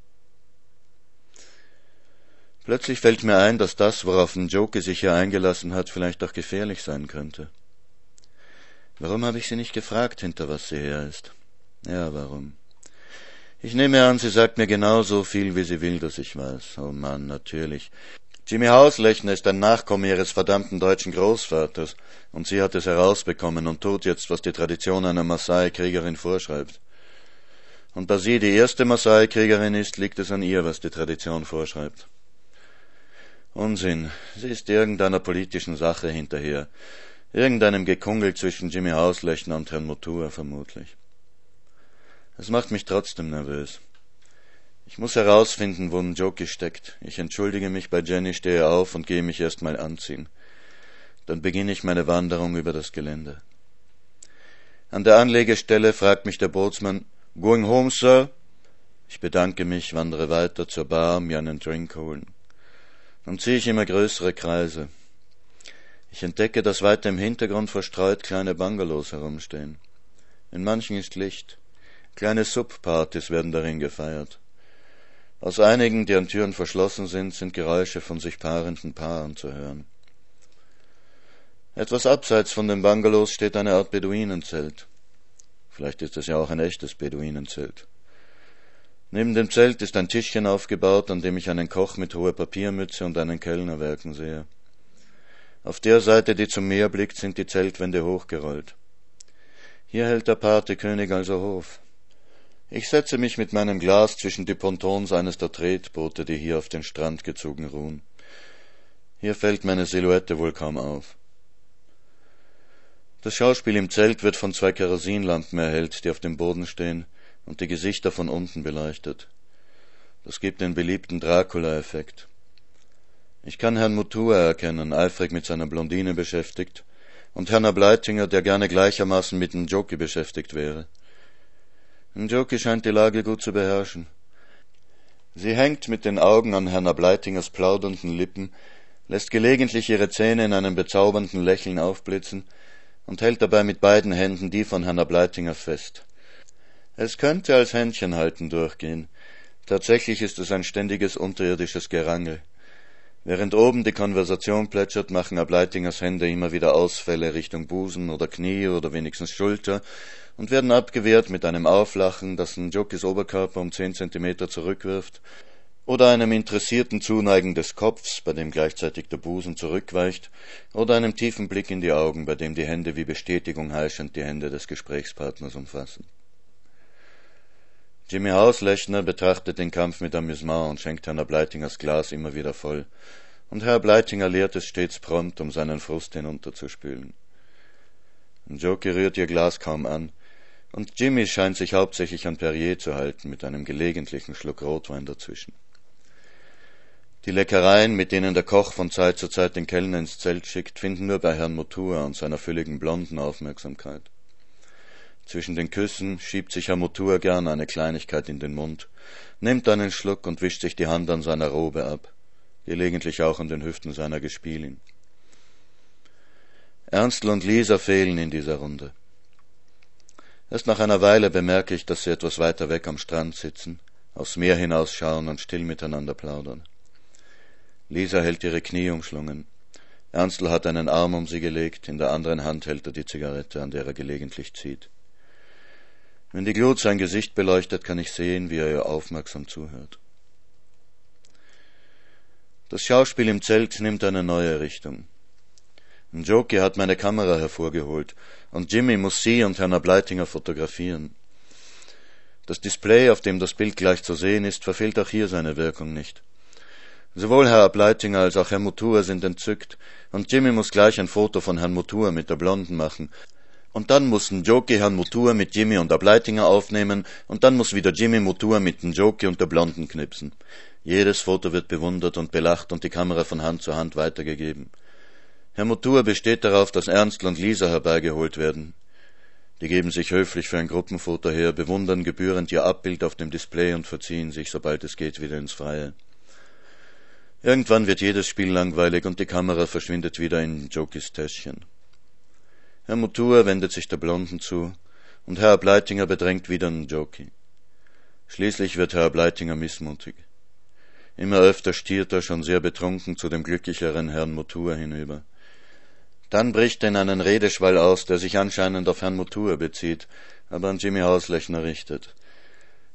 Speaker 1: Plötzlich fällt mir ein, dass das, worauf Njoki sich hier eingelassen hat, vielleicht auch gefährlich sein könnte. Warum habe ich sie nicht gefragt, hinter was sie her ist? Ja, warum? Ich nehme an, sie sagt mir genau so viel, wie sie will, dass ich weiß. Oh Mann, natürlich. Jimmy Hauslechner ist ein Nachkomme ihres verdammten deutschen Großvaters, und sie hat es herausbekommen und tut jetzt, was die Tradition einer Maasai-Kriegerin vorschreibt. Und da sie die erste Maasai-Kriegerin ist, liegt es an ihr, was die Tradition vorschreibt. Unsinn, sie ist irgendeiner politischen Sache hinterher, irgendeinem Gekungel zwischen Jimmy Hauslechner und Herrn Mutua vermutlich. Es macht mich trotzdem nervös. Ich muss herausfinden, wo Njoki steckt. Ich entschuldige mich bei Jenny, stehe auf und gehe mich erst mal anziehen. Dann beginne ich meine Wanderung über das Gelände. An der Anlegestelle fragt mich der Bootsmann, »Going home, Sir?« Ich bedanke mich, wandere weiter zur Bar, mir einen Drink holen. Dann ziehe ich immer größere Kreise. Ich entdecke, dass weiter im Hintergrund verstreut kleine Bungalows herumstehen. In manchen ist Licht. Kleine Subpartys werden darin gefeiert. Aus einigen, deren Türen verschlossen sind Geräusche von sich paarenden Paaren zu hören. Etwas abseits von den Bungalows steht eine Art Beduinenzelt. Vielleicht ist es ja auch ein echtes Beduinenzelt. Neben dem Zelt ist ein Tischchen aufgebaut, an dem ich einen Koch mit hoher Papiermütze und einen Kellner werken sehe. Auf der Seite, die zum Meer blickt, sind die Zeltwände hochgerollt. Hier hält der Partykönig also Hof. Ich setze mich mit meinem Glas zwischen die Pontons eines der Tretboote, die hier auf den Strand gezogen ruhen. Hier fällt meine Silhouette wohl kaum auf. Das Schauspiel im Zelt wird von 2 Kerosinlampen erhellt, die auf dem Boden stehen und die Gesichter von unten beleuchtet. Das gibt den beliebten Dracula-Effekt. Ich kann Herrn Mutua erkennen, eifrig mit seiner Blondine beschäftigt, und Herrn Ableitinger, der gerne gleichermaßen mit Njoki beschäftigt wäre. Njoki scheint die Lage gut zu beherrschen. Sie hängt mit den Augen an Herrn Ableitingers plaudernden Lippen, lässt gelegentlich ihre Zähne in einem bezaubernden Lächeln aufblitzen und hält dabei mit beiden Händen die von Herrn Ableitinger fest. Es könnte als Händchenhalten durchgehen. Tatsächlich ist es ein ständiges unterirdisches Gerangel. Während oben die Konversation plätschert, machen Ableitingers Hände immer wieder Ausfälle Richtung Busen oder Knie oder wenigstens Schulter und werden abgewehrt mit einem Auflachen, das Njokis Oberkörper um 10 Zentimeter zurückwirft, oder einem interessierten Zuneigen des Kopfs, bei dem gleichzeitig der Busen zurückweicht, oder einem tiefen Blick in die Augen, bei dem die Hände wie Bestätigung heischend die Hände des Gesprächspartners umfassen. Jimmy Hauslechner betrachtet den Kampf mit Amüsement und schenkt Herrn Ableitingers Glas immer wieder voll, und Herr Ableitinger leert es stets prompt, um seinen Frust hinunterzuspülen. Njoki rührt ihr Glas kaum an, und Jimmy scheint sich hauptsächlich an Perrier zu halten, mit einem gelegentlichen Schluck Rotwein dazwischen. Die Leckereien, mit denen der Koch von Zeit zu Zeit den Kellner ins Zelt schickt, finden nur bei Herrn Mutua und seiner fülligen blonden Aufmerksamkeit. Zwischen den Küssen schiebt sich Herr Mutua gern eine Kleinigkeit in den Mund, nimmt einen Schluck und wischt sich die Hand an seiner Robe ab, gelegentlich auch an den Hüften seiner Gespielin. Ernstl und Lisa fehlen in dieser Runde. Erst nach einer Weile bemerke ich, dass sie etwas weiter weg am Strand sitzen, aufs Meer hinausschauen und still miteinander plaudern. Lisa hält ihre Knie umschlungen. Ernstl hat einen Arm um sie gelegt, in der anderen Hand hält er die Zigarette, an der er gelegentlich zieht. Wenn die Glut sein Gesicht beleuchtet, kann ich sehen, wie er ihr aufmerksam zuhört. Das Schauspiel im Zelt nimmt eine neue Richtung. Njoki hat meine Kamera hervorgeholt, und Jimmy muss sie und Herrn Ableitinger fotografieren. Das Display, auf dem das Bild gleich zu sehen ist, verfehlt auch hier seine Wirkung nicht. Sowohl Herr Ableitinger als auch Herr Mutua sind entzückt, und Jimmy muss gleich ein Foto von Herrn Mutua mit der Blonden machen, und dann muss Njoki Herrn Mutua mit Jimmy und Ableitinger aufnehmen, und dann muss wieder Jimmy Mutua mit Njoki und der Blonden knipsen. Jedes Foto wird bewundert und belacht und die Kamera von Hand zu Hand weitergegeben. Herr Mutua besteht darauf, dass Ernstl und Lisa herbeigeholt werden. Die geben sich höflich für ein Gruppenfoto her, bewundern gebührend ihr Abbild auf dem Display und verziehen sich, sobald es geht, wieder ins Freie. Irgendwann wird jedes Spiel langweilig und die Kamera verschwindet wieder in Njokis Täschchen. Herr Mutua wendet sich der Blonden zu und Herr Ableitinger bedrängt wieder Njoki. Schließlich wird Herr Ableitinger missmutig. Immer öfter stiert er, schon sehr betrunken, zu dem glücklicheren Herrn Mutua hinüber. Dann bricht er in einen Redeschwall aus, der sich anscheinend auf Herrn Mutua bezieht, aber an Jimmy Hauslechner richtet.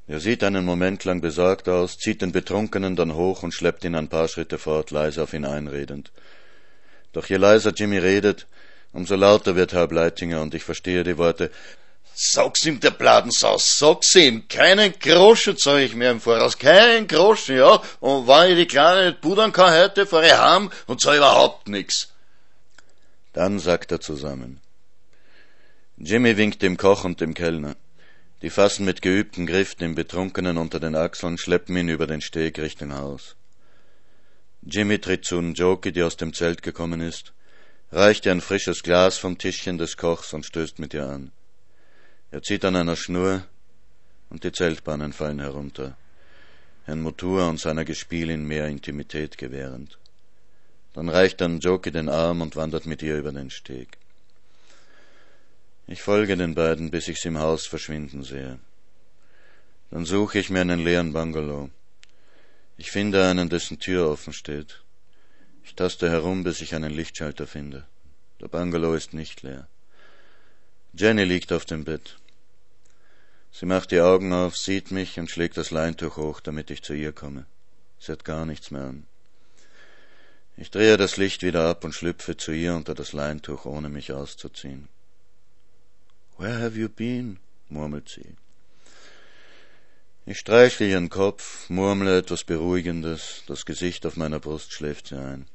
Speaker 1: Er sieht einen Moment lang besorgt aus, zieht den Betrunkenen dann hoch und schleppt ihn ein paar Schritte fort, leise auf ihn einredend. Doch je leiser Jimmy redet, umso lauter wird Herr Bleitinger, und ich verstehe die Worte: »Sag's ihm, der Bladensau, sag's ihm, keinen Groschen zahl ich mehr im Voraus, keinen Groschen, ja, und wenn ich die Kleine nicht pudern kann heute, fahr ich heim und zahl überhaupt nix.« Dann sackt er zusammen. Jimmy winkt dem Koch und dem Kellner. Die fassen mit geübten Griff den Betrunkenen unter den Achseln, schleppen ihn über den Steg Richtung Haus. Jimmy tritt zu Njoki, die aus dem Zelt gekommen ist, reicht ihr ein frisches Glas vom Tischchen des Kochs und stößt mit ihr an. Er zieht an einer Schnur und die Zeltbahnen fallen herunter, Herrn Mutua und seiner Gespielin mehr Intimität gewährend. Dann reicht er Njoki den Arm und wandert mit ihr über den Steg. Ich folge den beiden, bis ich sie im Haus verschwinden sehe. Dann suche ich mir einen leeren Bungalow. Ich finde einen, dessen Tür offen steht. Ich taste herum, bis ich einen Lichtschalter finde. Der Bungalow ist nicht leer. Jenny liegt auf dem Bett. Sie macht die Augen auf, sieht mich und schlägt das Leintuch hoch, damit ich zu ihr komme. Sie hat gar nichts mehr an. Ich drehe das Licht wieder ab und schlüpfe zu ihr unter das Leintuch, ohne mich auszuziehen. »Where have you been?« murmelt sie. Ich streichle ihren Kopf, murmle etwas Beruhigendes, das Gesicht auf meiner Brust schläft sie ein.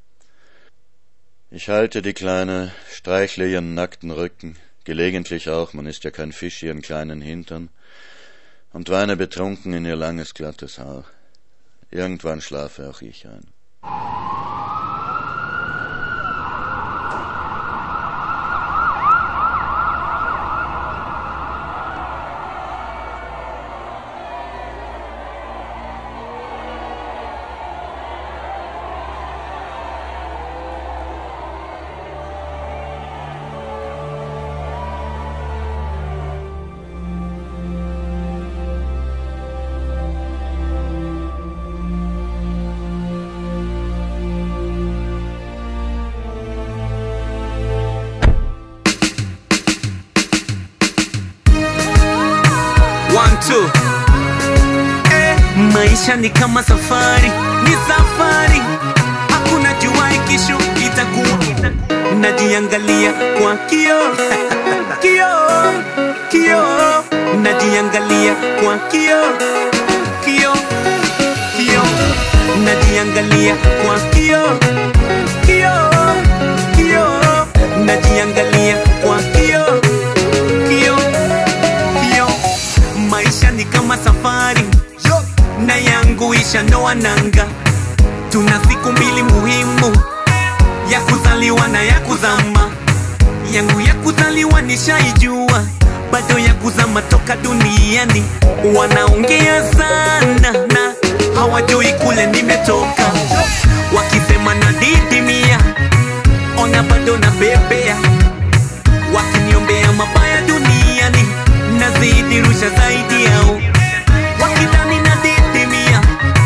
Speaker 1: Ich halte die Kleine, streichle ihren nackten Rücken, gelegentlich auch, man ist ja kein Fisch, ihren kleinen Hintern, und weine betrunken in ihr langes, glattes Haar. Irgendwann schlafe auch ich ein.
Speaker 2: Maisha ni kama safari, ni safari, hakuna juwahi kesho itakuwa. Najiangalia kwa kioo, kioo, kioo. Najiangalia kwa kioo, kioo, kioo. Najiangalia kwa kioo, kioo, kioo. Najiangalia kwa kioo, kioo, kioo. Maisha ni kama safari, na yangu ishandoa nanga. Tuna siku mbili muhimu, ya kuzaliwa na ya kuzama. Yangu ya kuzaliwa nishaijua, bado ya kuzama toka duniani. Wanaongea sana na hawajui kule nimetoka, wakisema nadidimia, ona bado na bebea. Wakiniombea mabaya duniani, nazidi rusha zaidi yao. Wakidhani nadidimia,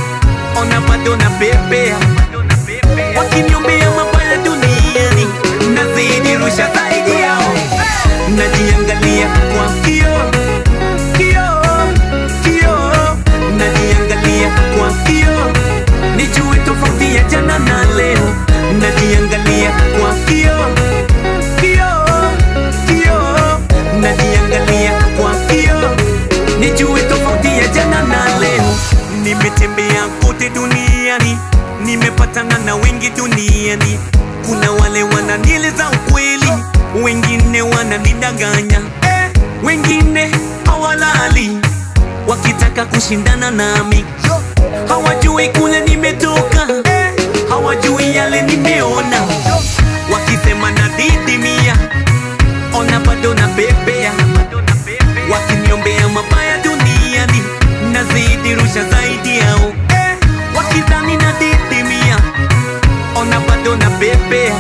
Speaker 2: ona bado na bebea. Wakiniombea mabaya duniani, nazidi rusha zaidi yao. Najiangalia kwa kioo, kioo, kioo. Najiangalia kwa kioo, nijue tofauti ya jana na leo. Najiangalia kwa kioo, kioo, kioo. Najiangalia kwa kioo, nijue tofauti ya jana na leo. Nimetembea kote duniani, nimepatana na wengi duniani. Kuna wale wananieleza ukweli, wengine wananidanganya, wengine hawalali wakitaka kushindana nami. Hawajui kule nimetoka, hawajui yale nimeona. Wakisema nadidimia, ona bado na bebea. Wakiniombea mabaya duniani, nazidi rusha zaidi yao. Wakidhani nadidimia, ona bado na bebea.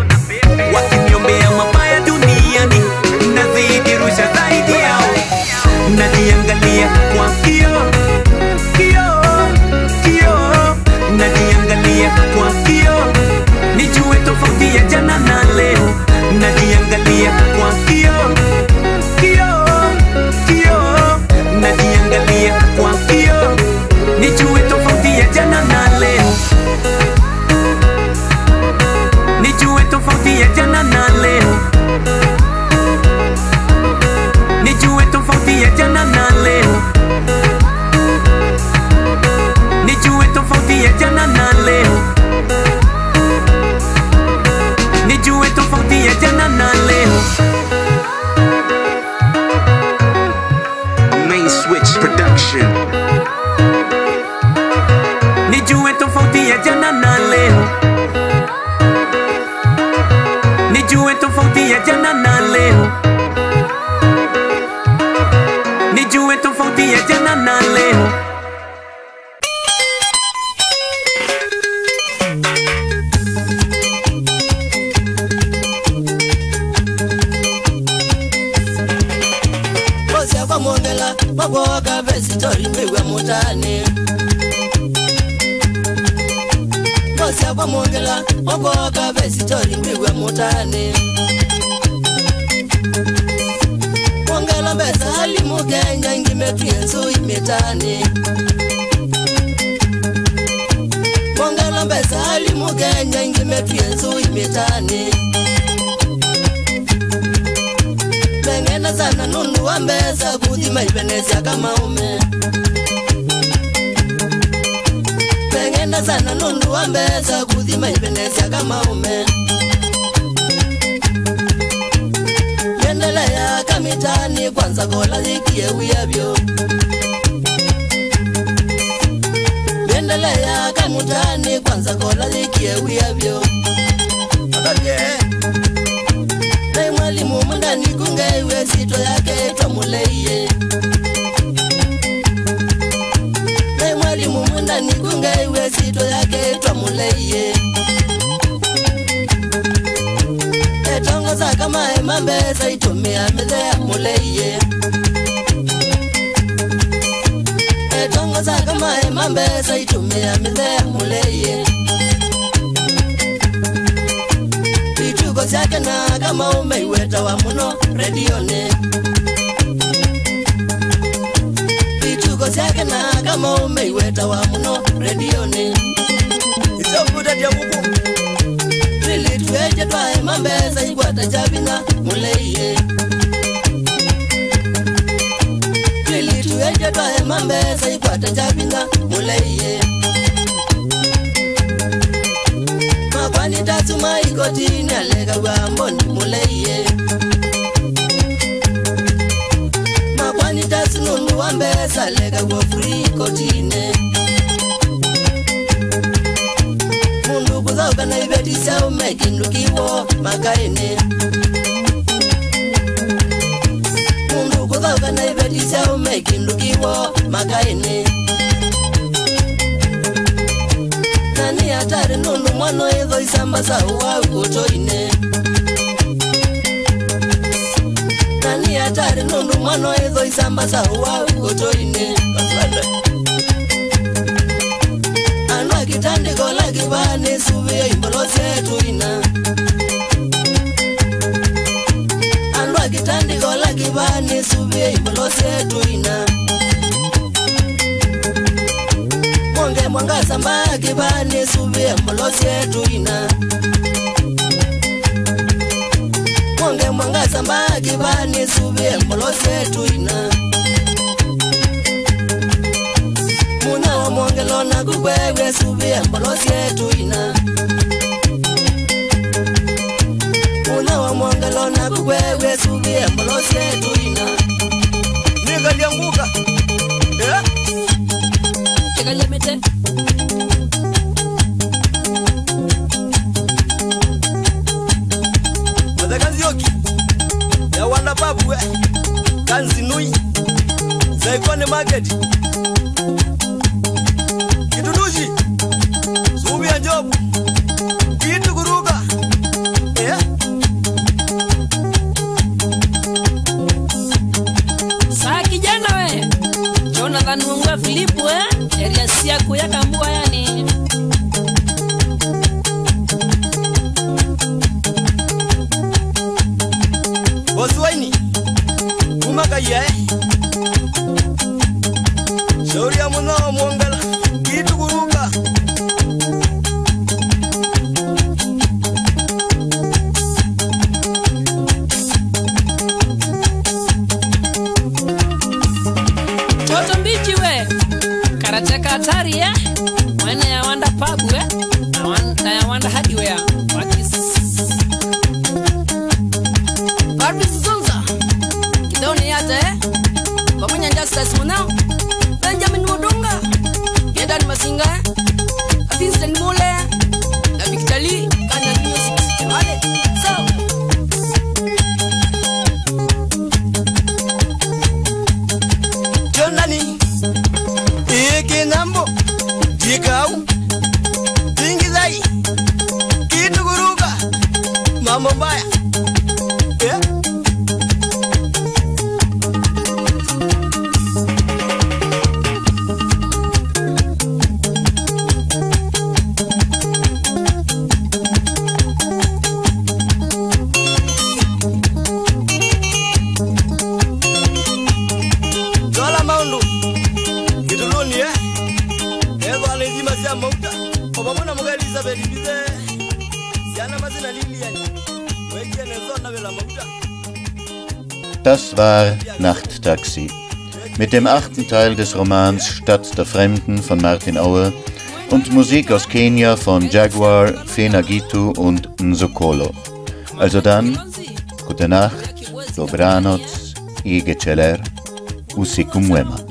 Speaker 2: Wakiniombea mabaya duniani, nazidi rusha zaidi yao. Najiangalia kwa kioo, kioo, kioo. Najiangalia kwa kioo, nijue tofauti ya jana na leo. Najiangalia kwa kioo, jana na leo, nijue tofauti ya jana na leo.
Speaker 5: Bosia kwa mongela maboka vesitori mbiwe mutani. Bosia kwa mongela maboka vesitori mbiwe mutani. Mongela mbesa hali mugenya ingimetu yensu imitani. Mongela mbesa hali mugenya ingimetu yensu imitani. Bengena sana nunu wa mbesa kudima ibenezia kama ume. Bengena sana nunu wa mbesa kudima ibenezia kama ume. Yendelea kamitani kwanza kola zikie wiyabyo. Yendelea kamutani kwanza kola zikie wiyabyo. Hey mwalimu mundani kungewe sito yake tomuleye. Hey mwalimu mundani kungewe sito yake tomuleye. Etongo za kama emambeza itumia meze muleye. Etongo za kama emambeza itumia meze muleye. Vituko zake na kama umeiweta wa muno redione. Vituko zake na kama umeiweta wa muno redione. Isofuta tia kuku Rili tueje twa emambeza igwata chabina muleye. Rili tueje twa emambeza igwata chabina muleye. Makwani tatuma ikotini alega wamboni muleye. Makwani tatununu wambesa alega wafri ikotine. Mundu kuzauka na ibetisa umekindukiwo makaine. Mundu kuzauka na ibetisa umekindukiwo makaine. Nani atari nunu mwano ezo isamba sa uwa ukotoine. Nani atari nunu mwano ezo isamba sa uwa ukotoine. Anwa kitandiko la kibane suwe imbolosi etuina. Anwa kitandiko la kibane suwe imbolosi etuina. Monge mwanga samba kibane suwe imbolosi etuina. Monge mwanga samba kibane suwe imbolosi etuina. Muna wa mongelo na kukwewe suwe mbolosi etuina. Muna wa mongelo na kukwewe suwe mbolosi etuina. Nika lianguka. Eh?
Speaker 6: Cheka lemete.
Speaker 5: Madaganzi yoki ya wanda babu kanzi nui zaikone market. Kitudushi subi ya job kitu kuruka.
Speaker 6: Saa kijana we Jonathan Munga Filipu area siaku ya kambua yani.
Speaker 5: Boswaini kumaka ya shauri ya mwana mwangala kitu kuruka.
Speaker 6: Toto mbichi we karateka hatari Mwana ya wanda pabu na ya wanda hadi we wakis Barbie Zonza Kidoni yata Pamoja Justice Munao Benjamin Mudunga Gedan Masinga Vincent Mule na Victor Lee Kana music wale so
Speaker 1: Das war Nachttaxi. Mit dem 8. Teil des Romans Stadt der Fremden von Martin Auer und Musik aus Kenia von Jaguar, Fena Gitu und Nzokolo. Also dann, gute Nacht, dobranoc, Ige Celer, Usiku Mwema.